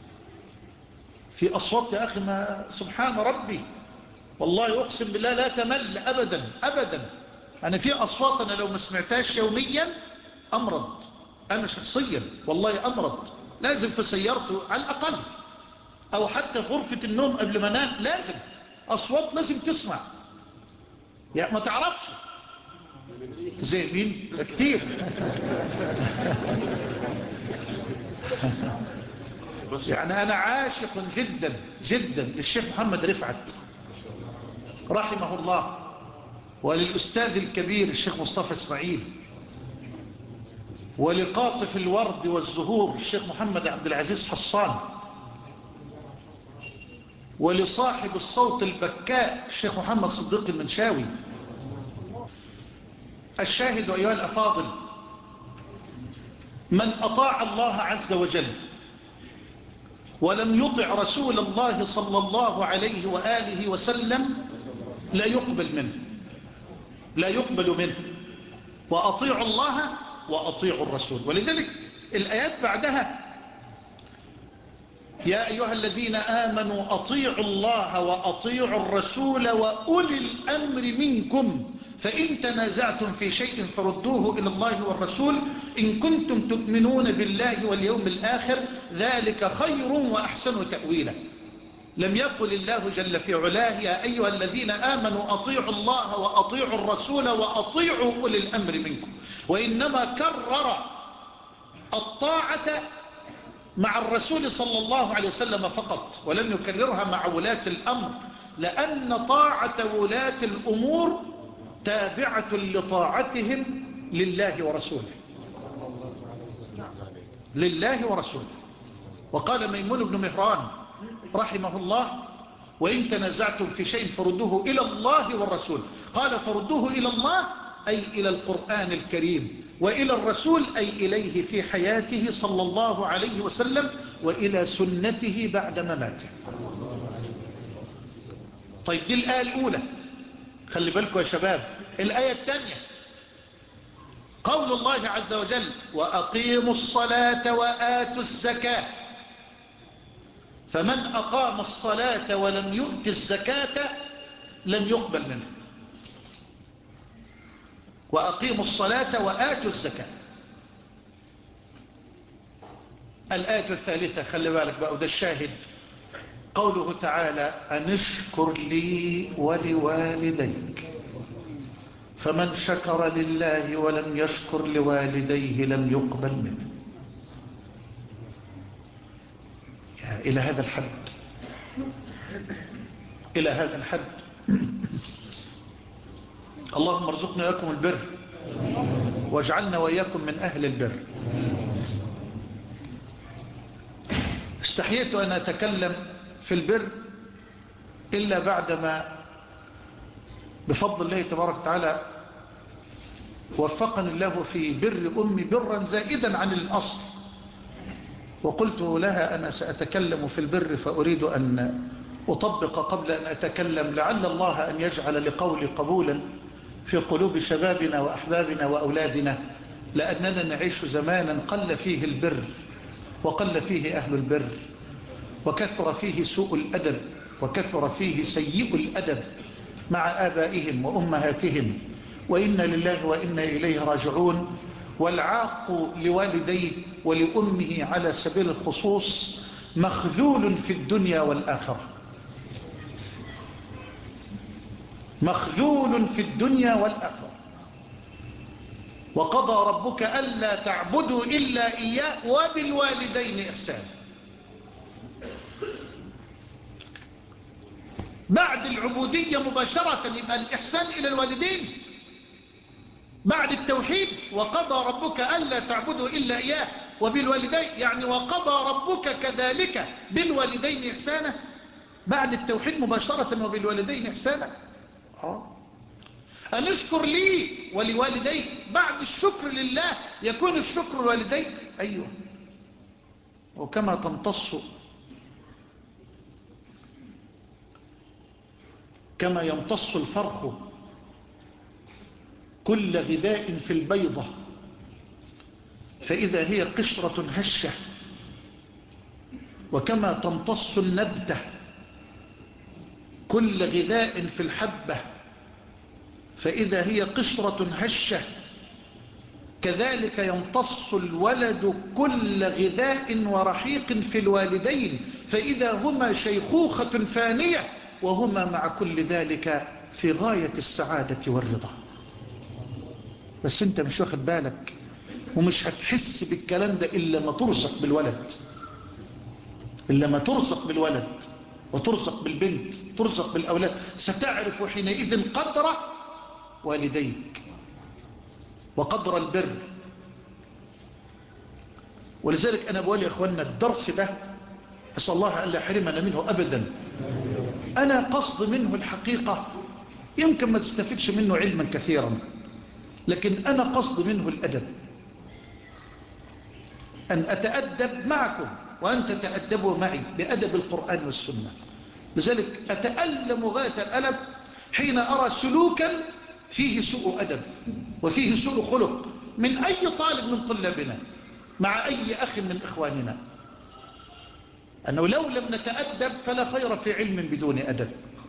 Speaker 2: في أصوات يا أخي، ما سبحان ربي، والله أقسم بالله لا تمل أبدا أبدا. أنا في أصوات أنا لو ما سمعتهاش يوميا أمرض، أنا شخصيا والله أمرض، لازم في سيارته على الأقل، أو حتى في غرفة النوم قبل ما انام، لازم أصوات لازم تسمع، يعني ما تعرفش زي مين كتير. يعني أنا عاشق جدا جدا للشيخ محمد رفعت رحمه الله، وللأستاذ الكبير الشيخ مصطفى إسماعيل، ولقاطف الورد والزهور الشيخ محمد عبد العزيز حصان، ولصاحب الصوت البكاء الشيخ محمد صديق المنشاوي. الشاهد أيها الأفاضل، من أطاع الله عز وجل ولم يطع رسول الله صلى الله عليه وآله وسلم لا يقبل منه، لا يقبل منه. وأطيعوا الله وأطيعوا الرسول. ولذلك الآيات بعدها: يا أيها الذين آمنوا أطيعوا الله وأطيعوا الرسول وأولي الأمر منكم فإن تنازعتم في شيء فردوه إلى الله والرسول إن كنتم تؤمنون بالله واليوم الآخر ذلك خير وأحسن تأويلا. لم يقل الله جل في علاه: يا أيها الذين آمنوا أطيعوا الله وأطيعوا الرسول وأطيعوا أولي الأمر منكم، وإنما كرر الطاعة مع الرسول صلى الله عليه وسلم فقط، ولم يكررها مع ولاة الأمر، لأن طاعة ولاة الأمور تابعة لطاعتهم لله ورسوله، لله ورسوله. وقال ميمون بن مهران رحمه الله: وإن تنازعتم في شيء فردوه إلى الله والرسول. قال: فردوه إلى الله أي إلى القرآن الكريم، وإلى الرسول أي إليه في حياته صلى الله عليه وسلم، وإلى سنته بعد مماته. طيب دي الآية الأولى، خلي بالكم يا شباب. الآية الثانية قول الله عز وجل: وأقيموا الصلاة وآتوا الزكاة. فمن أقام الصلاة ولم يؤت الزكاة لم يقبل منه. وأقيموا الصلاة وآتوا الزكاة. الآية الثالثة خلي بالك بقى، وده الشاهد، قوله تعالى: أن اشكر لي ولوالديك. فمن شكر لله ولم يشكر لوالديه لم يقبل منه. إلى هذا الحد، إلى هذا الحد. اللهم ارزقنا وإياكم البر، واجعلنا وإياكم من أهل البر. استحييت أن أتكلم في البر إلا بعدما بفضل الله تبارك وتعالى وفقني الله في بر أمي برا زائدا عن الأصل، وقلت لها أنا سأتكلم في البر فأريد أن أطبق قبل أن أتكلم، لعل الله أن يجعل لقولي قبولا في قلوب شبابنا وأحبابنا وأولادنا، لأننا نعيش زمانا قل فيه البر وقل فيه أهل البر، وكثر فيه سوء الأدب وكثر فيه سيء الأدب مع آبائهم وأمهاتهم، وإنا لله وإنا إليه راجعون. والعاق لوالديه ولأمه على سبيل الخصوص مخذول في الدنيا والآخرة، مخذول في الدنيا والآخرة. وقضى ربك ألا تعبدوا إلا إياه وبالوالدين إحسانا. بعد العبودية مباشرة يبقى الإحسان إلى الوالدين بعد التوحيد. وقضى ربك ألا تعبدوا إلا إياه وبالوالدين، يعني وقضى ربك كذلك بالوالدين إحسانا بعد التوحيد مباشرة وبالوالدين إحسانا. آه. أن اشكر لي ولوالديك بعد الشكر لله يكون الشكر لوالديك. أيوة. وكما تمتص كما يمتص الفرخ كل غذاء في البيضة فإذا هي قشرة هشة، وكما تمتص النبتة كل غذاء في الحبة فإذا هي قشرة هشة، كذلك يمتص الولد كل غذاء ورحيق في الوالدين فإذا هما شيخوخة فانية وهما مع كل ذلك في غاية السعادة والرضا. بس انت مش واخد بالك ومش هتحس بالكلام ده إلا ما ترزق بالولد، إلا ما ترزق بالولد وترزق بالبنت، ترزق بالأولاد، ستعرف حينئذ قدر والديك وقدر البر. ولذلك أنا بقول يا أخوانا الدرس ده أسأل الله أن لا يحرمنا منه أبدا. أنا قصد منه الحقيقة يمكن ما تستفدش منه علما كثيرا، لكن أنا قصد منه الأدب، أن أتأدب معكم وأن تتأدبوا معي بأدب القرآن والسنة. لذلك أتألم غاية الألم حين أرى سلوكا فيه سوء أدب وفيه سوء خلق من أي طالب من طلابنا مع أي أخ من إخواننا، أنه لو لم نتأدب فلا خير في علم بدون أدب.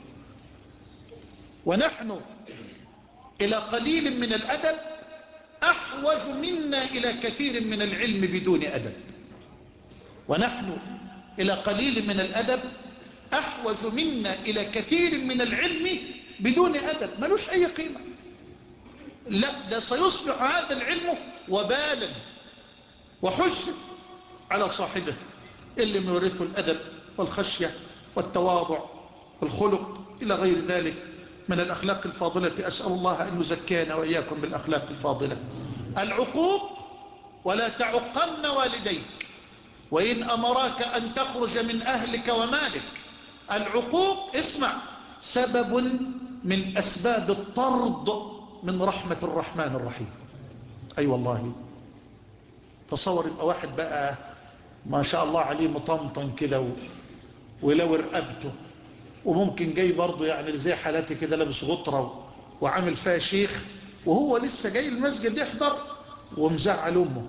Speaker 2: ونحن إلى قليل من الأدب أحوج منا إلى كثير من العلم بدون أدب. ونحن إلى قليل من الأدب أحوج منا إلى كثير من العلم بدون أدب، ملوش أي قيمة. لا، ده سيصبح هذا العلم وبالا وحجة على صاحبه اللي مورثه الأدب والخشية والتواضع والخلق إلى غير ذلك من الأخلاق الفاضلة. أسأل الله أن يزكينا وإياكم بالأخلاق الفاضلة. العقوق: ولا تعقن والديك وإن أمراك أن تخرج من أهلك ومالك. العقوق اسمع سبب من أسباب الطرد من رحمة الرحمن الرحيم. أي أيوة والله. تصور يبقى واحد بقى ما شاء الله عليه مطمطن كده و... ولو رقبته، وممكن جاي برضه يعني زي حالاتي كده لابس غطرة و... وعامل فيها شيخ، وهو لسه جاي المسجد يحضر ومزعل أمه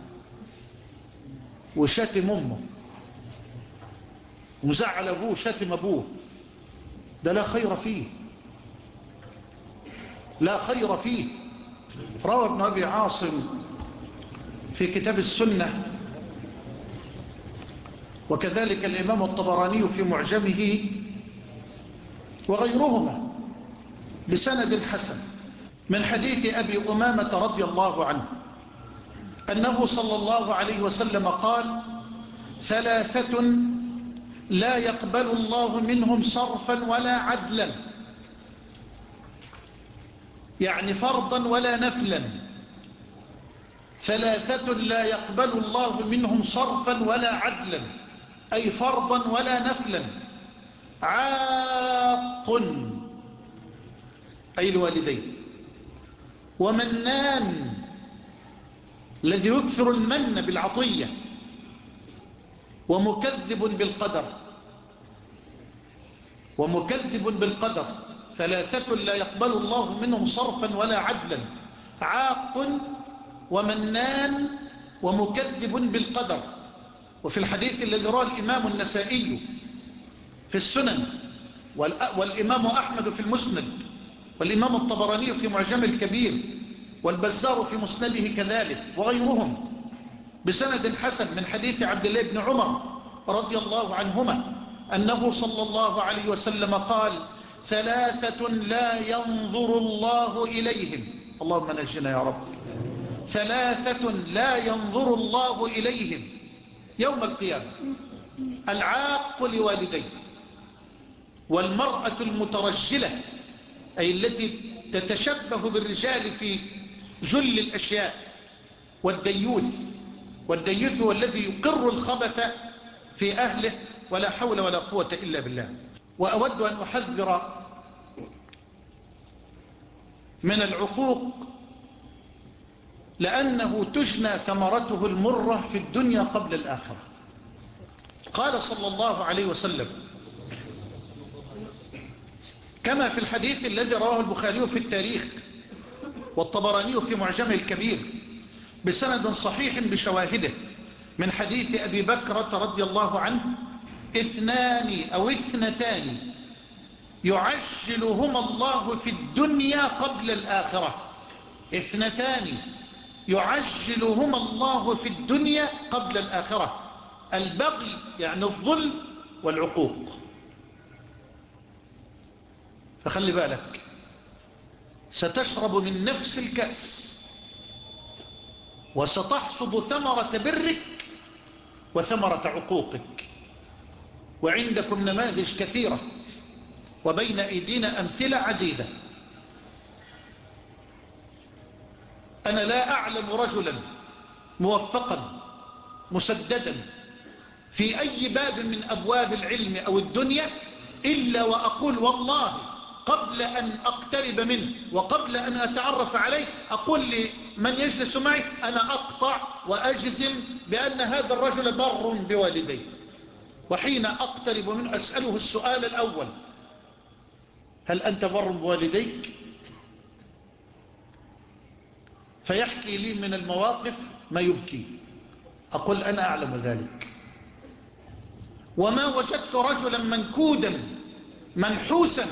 Speaker 2: وشاتم أمه ومزعل أبوه وشاتم أبوه. ده لا خير فيه، لا خير فيه. روى ابن أبي عاصم في كتاب السنة، وكذلك الإمام الطبراني في معجمه وغيرهما بسند حسن من حديث أبي أمامة رضي الله عنه أنه صلى الله عليه وسلم قال: ثلاثة لا يقبل الله منهم صرفا ولا عدلا، يعني فرضا ولا نفلا. ثلاثة لا يقبل الله منهم صرفا ولا عدلا، أي فرضا ولا نفلا. عاق أي الوالدين، ومنان الذي يكثر المن بالعطية، ومكذب بالقدر ومكذب بالقدر ثلاثة لا يقبل الله منهم صرفا ولا عدلا: عاق ومنان ومكذب بالقدر. وفي الحديث الذي رواه الإمام النسائي في السنن، والإمام أحمد في المسند، والإمام الطبراني في معجم الكبير، والبزار في مسنده كذلك، وغيرهم بسند حسن من حديث عبد الله بن عمر رضي الله عنهما أنه صلى الله عليه وسلم قال: ثلاثة لا ينظر الله إليهم، اللهم نجنا يا رب، ثلاثة لا ينظر الله إليهم يوم القيامة: العاق لوالديه، والمرأة المترجلة أي التي تتشبه بالرجال في جل الأشياء، والديوث والديوث هو الذي يقر الخبث في أهله، ولا حول ولا قوة إلا بالله. وأود أن أحذر من العقوق، لأنه تجنى ثمرته المرة في الدنيا قبل الآخرة. قال صلى الله عليه وسلم كما في الحديث الذي رواه البخاري في التاريخ، والطبراني في معجمه الكبير بسند صحيح بشواهده، من حديث أبي بكرة رضي الله عنه: اثنان أو اثنتان يعجلهما الله في الدنيا قبل الآخرة، اثنتان يعجلهما الله في الدنيا قبل الآخرة: البغي يعني الظلم، والعقوق. فخلي بالك، ستشرب من نفس الكأس، وستحصد ثمرة برك وثمرة عقوقك. وعندكم نماذج كثيرة، وبين أيدينا أمثلة عديدة. أنا لا أعلم رجلا موفقا مسددا في أي باب من أبواب العلم أو الدنيا إلا وأقول والله قبل أن أقترب منه وقبل أن أتعرف عليه أقول لمن يجلس معي: أنا أقطع وأجزم بأن هذا الرجل بر بوالديه. وحين أقترب منه أسأله السؤال الأول: هل أنت بر بوالديك؟ فيحكي لي من المواقف ما يبكي. أقول أنا أعلم ذلك، وما وجدت رجلا منكودا منحوسا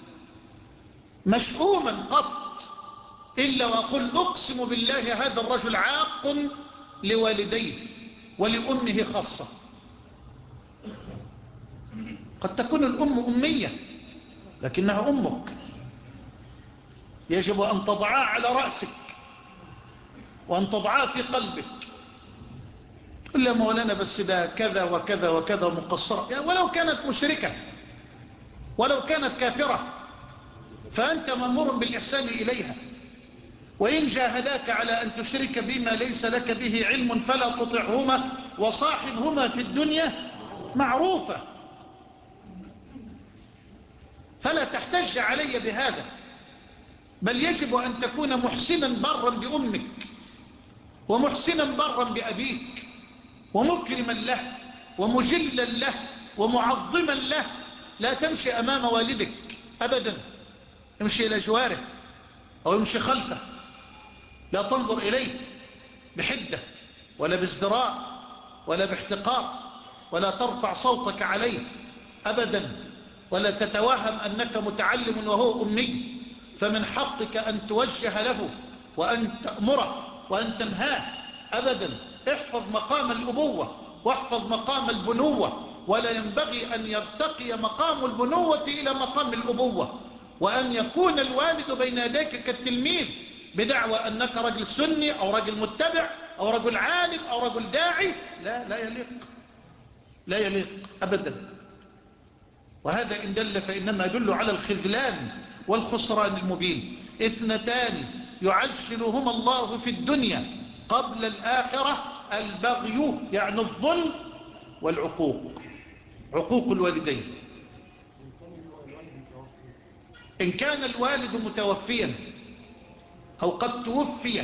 Speaker 2: مشؤوما قط إلا وأقول أقسم بالله هذا الرجل عاق لوالديه ولأمه خاصة. قد تكون الأم أمية لكنها أمك، يجب أن تضعها على رأسك وأن تضعها في قلبك. قل يا مولانا بس ده كذا وكذا وكذا مقصرة، ولو كانت مشركة ولو كانت كافرة فأنت مأمور بالإحسان إليها. وإن جاهداك على أن تشرك بما ليس لك به علم فلا تطعهما وصاحبهما في الدنيا معروفة. فلا تحتج علي بهذا، بل يجب أن تكون محسنا برا بأمك، ومحسنا برا بأبيك، ومكرما له ومجلا له ومعظما له. لا تمشي أمام والدك أبدا، امشي إلى جواره أو امشي خلفه، لا تنظر إليه بحدة ولا بازدراء ولا باحتقار، ولا ترفع صوتك عليه أبدا، ولا تتوهم أنك متعلم وهو أمي. فمن حقك أن توجه له وأن تأمره وأن تنهاه أبدا. احفظ مقام الأبوة واحفظ مقام البنوة، ولا ينبغي أن يرتقي مقام البنوة إلى مقام الأبوة، وأن يكون الوالد بين يديك كالتلميذ بدعوى أنك رجل سني أو رجل متبع أو رجل عالم أو رجل داعي. لا لا يليق، لا يليق أبدا. وهذا إن دل فإنما يدل على الخذلان والخسران المبين. اثنتان يعجلهما الله في الدنيا قبل الآخرة: البغي يعني الظلم، والعقوق، عقوق الوالدين. إن كان الوالد متوفيا أو قد توفي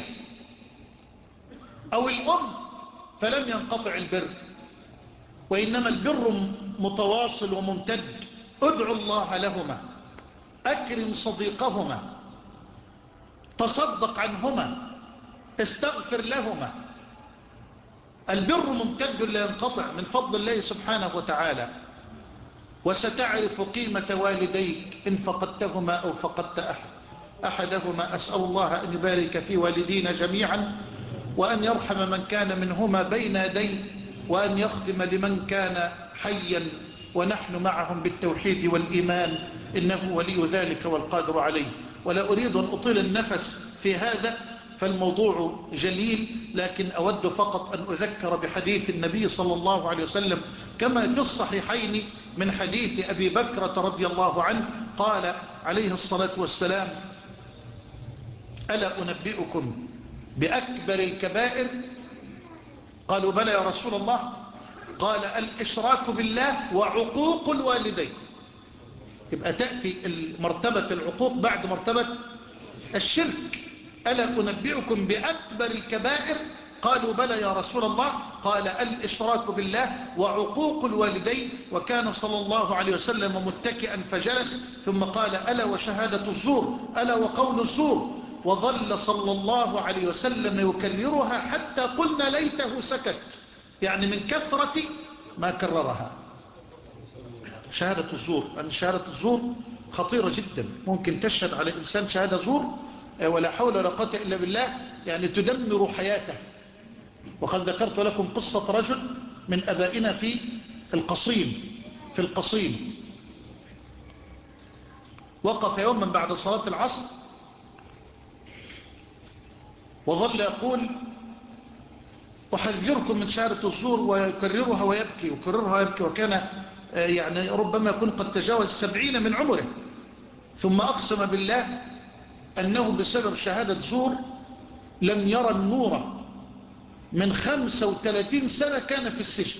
Speaker 2: أو الأم فلم ينقطع البر، وإنما البر متواصل وممتد. ادعوا الله لهما، أكرم صديقهما، تصدق عنهما، استغفر لهما. البر ممتد لا ينقطع من فضل الله سبحانه وتعالى. وستعرف قيمة والديك إن فقدتهما أو فقدت أحد أحدهما. أسأل الله أن يبارك في والدينا جميعا، وأن يرحم من كان منهما بين يديه، وأن يختم لمن كان حيا ونحن معهم بالتوحيد والإيمان، إنه ولي ذلك والقادر عليه. ولا أريد أن أطيل النفس في هذا فالموضوع جليل، لكن أود فقط أن أذكر بحديث النبي صلى الله عليه وسلم كما في الصحيحين من حديث أبي بكرة رضي الله عنه قال عليه الصلاة والسلام: ألا أنبئكم بأكبر الكبائر؟ قالوا بلى يا رسول الله. قال: الإشراك بالله وعقوق الوالدين. يبقى تأتي مرتبة العقوق بعد مرتبة الشرك. ألا أنبئكم بأكبر الكبائر؟ قالوا بلى يا رسول الله. قال: الإشراك بالله وعقوق الوالدين. وكان صلى الله عليه وسلم متكئا فجلس، ثم قال: ألا وشهادة الزور، ألا وقول الزور. وظل صلى الله عليه وسلم يكررها حتى قلنا ليته سكت، يعني من كثرة ما كررها. شهادة الزور، أن شهادة الزور خطيرة جدا، ممكن تشهد على إنسان شهادة زور ولا حول ولا قوة إلا بالله، يعني تدمر حياته. وقد ذكرت لكم قصة رجل من أبائنا في القصيم في القصيم وقف يوما بعد صلاة العصر وظل يقول: أحذركم من شهادة الزور، ويكررها ويبكي ويكررها ويبكي، وكان يعني ربما يكون قد تجاوز سبعين من عمره. ثم أقسم بالله أنه بسبب شهادة زور لم يرى النور من خمسة وثلاثين سنة، كان في السجن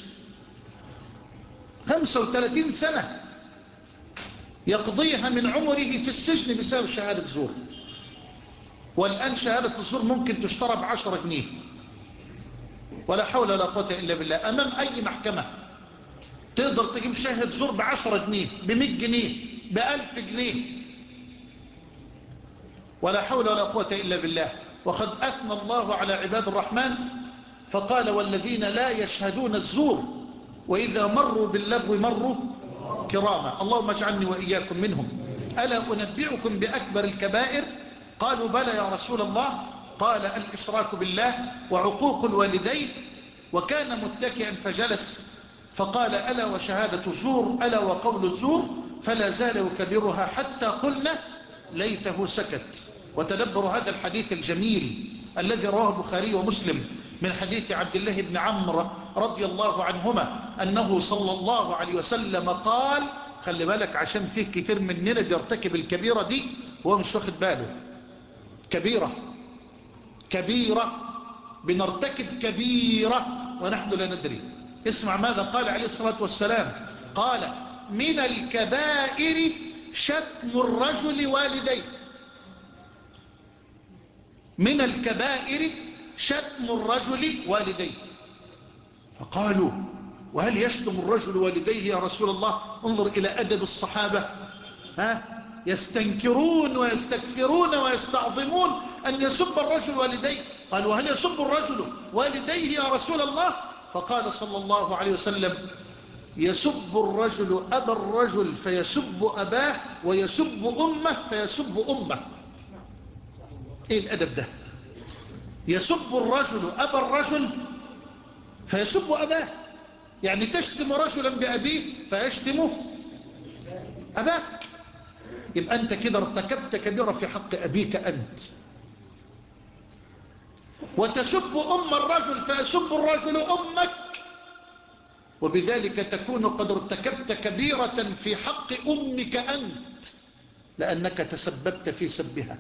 Speaker 2: خمسة وثلاثين سنة يقضيها من عمره في السجن بسبب شهادة زور. والآن شهادة الزور ممكن تشترى بعشرة جنيه، ولا حول ولا قوة إلا بالله. أمام أي محكمة تقدر تجيب شاهد زور بعشرة جنيه، بمئة جنيه، بألف جنيه، ولا حول ولا قوة إلا بالله. وقد أثنى الله على عباد الرحمن فقال: والذين لا يشهدون الزور وإذا مروا باللغو مروا كراما. اللهم اجعلني وإياكم منهم. ألا أنبئكم بأكبر الكبائر؟ قالوا بلى يا رسول الله. قال: الإشراك بالله وعقوق الوالدين. وكان متكئا فجلس فقال: ألا وشهادة الزور، ألا وقول الزور. فلا زال يكررها حتى قلنا ليته سكت. وتدبروا هذا الحديث الجميل الذي رواه البخاري ومسلم من حديث عبد الله بن عمرو رضي الله عنهما أنه صلى الله عليه وسلم قال: خلي بالك عشان فيه كثير مننا بيرتكب الكبيرة دي وهو مش واخد باله. كبيرة كبيرة بنرتكب كبيرة ونحن لا ندري. اسمع ماذا قال عليه الصلاة والسلام. قال: من الكبائر شتم الرجل والديه. من الكبائر شتم الرجل والديه. فقالوا: وهل يشتم الرجل والديه يا رسول الله؟ انظر إلى أدب الصحابة، ها يستنكرون ويستكثرون ويستعظمون أن يسب الرجل والديه. قالوا: وهل يسب الرجل والديه يا رسول الله؟ فقال صلى الله عليه وسلم: يسب الرجل أبا الرجل فيسب أباه، ويسب أمه فيسب أمه. إيه الأدب ده؟ يسب الرجل أبا الرجل فيسب أباه، يعني تشتم رجلا بأبيه فيشتم أباك. يبقى أنت كده ارتكبت كبيرة في حق أبيك أنت. وتسب أم الرجل فيسب الرجل أمك، وبذلك تكون قد ارتكبت كبيرة في حق أمك أنت، لأنك تسببت في سبها.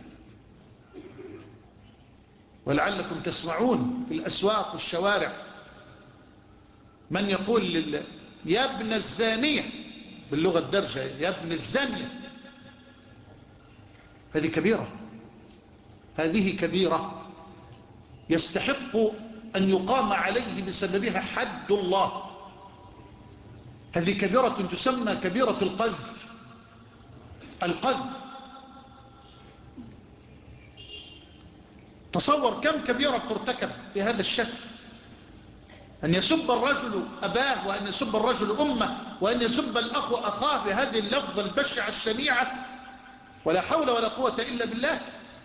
Speaker 2: ولعلكم تسمعون في الأسواق والشوارع من يقول لل... يا ابن الزانية، باللغة الدرجة يا ابن الزانية، هذه كبيرة، هذه كبيرة يستحق أن يقام عليه بسببها حد الله. هذه كبيرة تسمى كبيرة القذف. القذف، تصور كم كبيرة ترتكب بهذا الشكل، أن يسب الرجل أباه، وأن يسب الرجل أمه، وأن يسب الأخ أخاه بهذه اللفظة البشعة الشنيعة، ولا حول ولا قوة إلا بالله.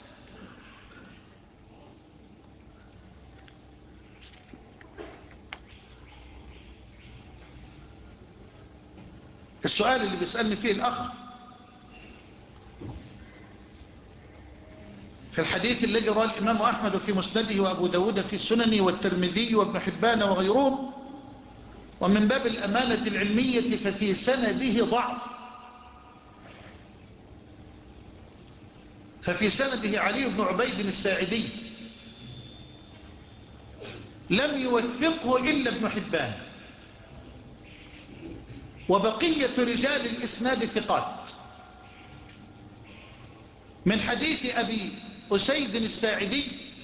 Speaker 2: السؤال اللي بيسألني فيه الأخ في الحديث الذي رواه الإمام أحمد في مسنده وأبو داود في سننه والترمذي وابن حبان وغيرهم، ومن باب الأمانة العلمية ففي سنده ضعف، ففي سنده علي بن عبيد الساعدي لم يوثقه إلا ابن حبان، وبقية رجال الإسناد ثقات. من حديث أبي أسيد الساعدي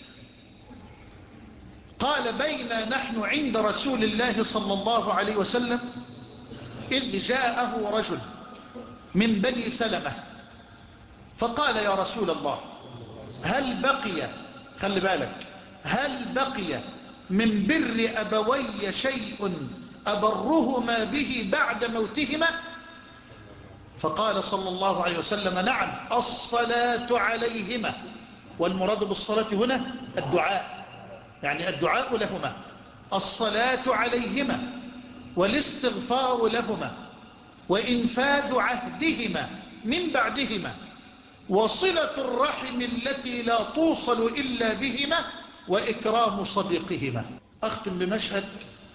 Speaker 2: قال: بينا نحن عند رسول الله صلى الله عليه وسلم إذ جاءه رجل من بني سلمة فقال: يا رسول الله، هل بقي، خلي بالك، هل بقي من بر أبوي شيء أبرهما به بعد موتهما؟ فقال صلى الله عليه وسلم: نعم، الصلاة عليهما. والمراد بالصلاة هنا الدعاء، يعني الدعاء لهما، الصلاة عليهما والاستغفار لهما وإنفاذ عهدهما من بعدهما وصلة الرحم التي لا توصل إلا بهما وإكرام صديقهما. أختم بمشهد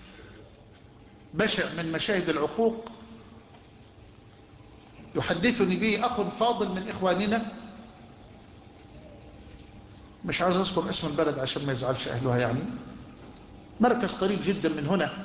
Speaker 2: بشع من مشاهد العقوق يحدثني به أخ فاضل من إخواننا، مش عايز أذكر اسم البلد عشان ما يزعلش أهلها، يعني مركز قريب جدا من هنا.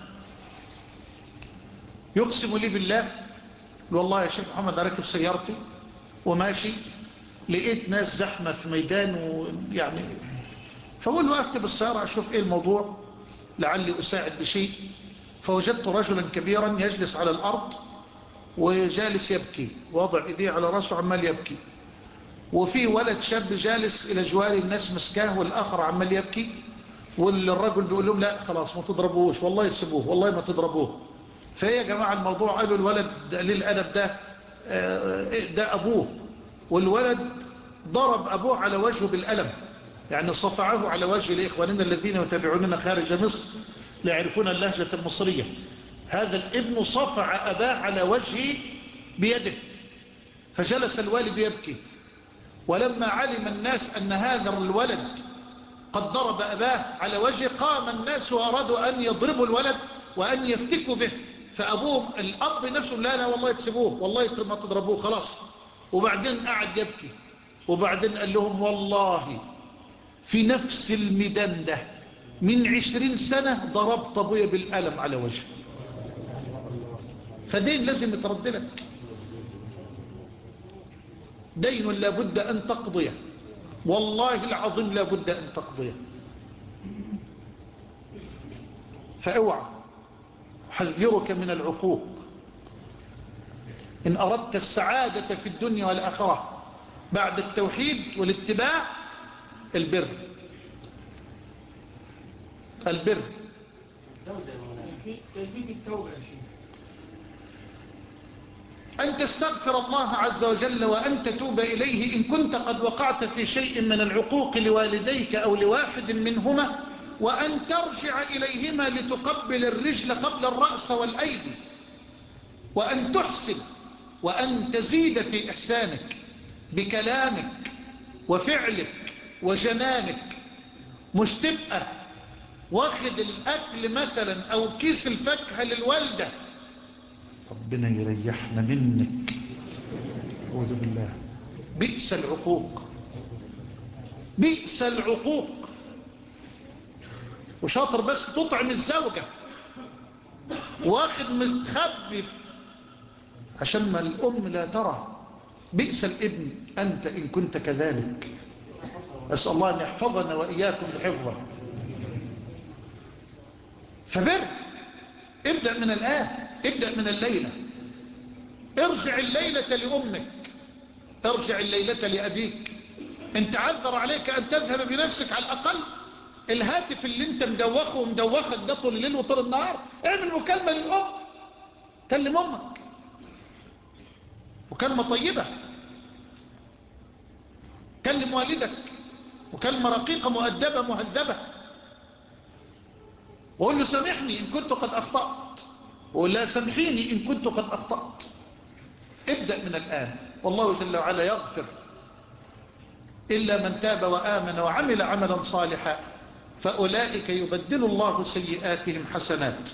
Speaker 2: يقسم لي بالله، والله يا شيخ محمد راكب سيارتي وماشي لقيت ناس زحمة في ميدان، ويعني فقول له أفتي بالسيارة أشوف إيه الموضوع لعلي أساعد بشيء. فوجدت رجلا كبيرا يجلس على الأرض وجالس يبكي، وضع إيديه على رأسه عمال يبكي، وفي ولد شاب جالس إلى جواري الناس مسكاه والآخر عمال يبكي، والرجل بيقول لهم: لا خلاص ما تضربوش، والله يسيبوه، والله ما تضربوه. فهي يا جماعة الموضوع قالوا الولد قليل الأدب ده ده أبوه، والولد ضرب أبوه على وجهه بالألم، يعني صفعه على وجه لإخواننا الذين يتابعوننا خارج مصر لا يعرفون اللهجة المصرية. هذا الابن صفع أباه على وجهه بيده، فجلس الوالد يبكي. ولما علم الناس أن هذا الولد قد ضرب أباه على وجهه قام الناس وأرادوا أن يضربوا الولد وأن يفتكوا به، فأبوهم الأب نفسه: لا لا والله تسيبوه، والله ما تضربوه خلاص. وبعدين قعد يبكي، وبعدين قال لهم: والله في نفس الميدان ده من عشرين سنة ضربت أبويا بالألم على وجهه. فدين لازم يترد لك، دين لابد أن تقضيه، والله العظيم لابد أن تقضيه. فاوعى، حذرك من العقوق. إن أردت السعادة في الدنيا والآخرة بعد التوحيد والاتباع، البر البر
Speaker 3: كيفية التوبة يا شيخ؟
Speaker 2: أن تستغفر الله عز وجل وأن تتوب إليه إن كنت قد وقعت في شيء من العقوق لوالديك أو لواحد منهما، وأن ترجع إليهما لتقبل الرجل قبل الرأس والأيدي، وأن تحسن وأن تزيد في إحسانك بكلامك وفعلك وجنانك، مش تبقى واخد الأكل مثلا أو كيس الفاكهة للوالدة. ربنا يريحنا منك، أعوذ بالله. بئس العقوق، بئس العقوق. وشاطر بس تطعم الزوجة واخد مستخبي عشان ما الأم لا ترى، بئس الابن أنت إن كنت كذلك. أسأل الله أن يحفظنا وإياكم بحفظه. فبر، ابدأ من الآن، ابدأ من الليلة. ارجع الليلة لأمك، ارجع الليلة لأبيك. انت عذر عليك أن تذهب بنفسك على الأقل الهاتف اللي انت مدوخه ومدوخك ده طول الليل وطول النهار، اعمل مكالمة للأم، كلم أمك مكالمة طيبة، كلم والدك مكالمة رقيقة مؤدبة مهذبة، وقول له سامحني إن كنت قد أخطأت، وقول لا سامحيني إن كنت قد أخطأت. ابدأ من الآن، والله جل وعلا يغفر إلا من تاب وآمن وعمل عملا صالحا فأولئك يبدل الله سيئاتهم حسنات.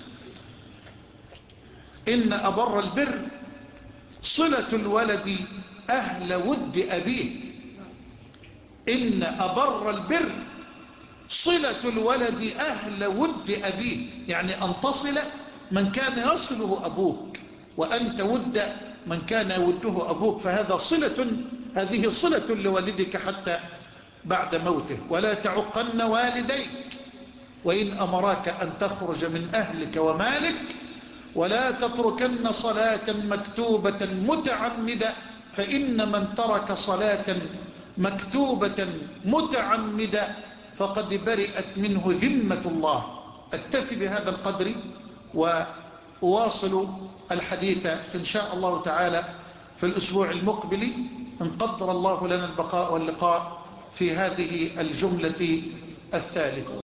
Speaker 2: إن أبر البر صلة الولد أهل ود أبيه. إن أبر البر صلة الولد أهل ود أبيه، يعني أن تصل من كان يصله أبوك، وأن تود من كان يوده أبوك، فهذا صلة، هذه صلة لوالدك حتى بعد موته. ولا تعقن والديك وإن أمراك أن تخرج من أهلك ومالك، ولا تتركن صلاة مكتوبة متعمدة، فإن من ترك صلاة مكتوبة متعمدة فقد برئت منه ذمة الله. أكتفي بهذا القدر وأواصل الحديث إن شاء الله تعالى في الأسبوع المقبل إن قدر الله لنا البقاء واللقاء في هذه الجملة الثالثة.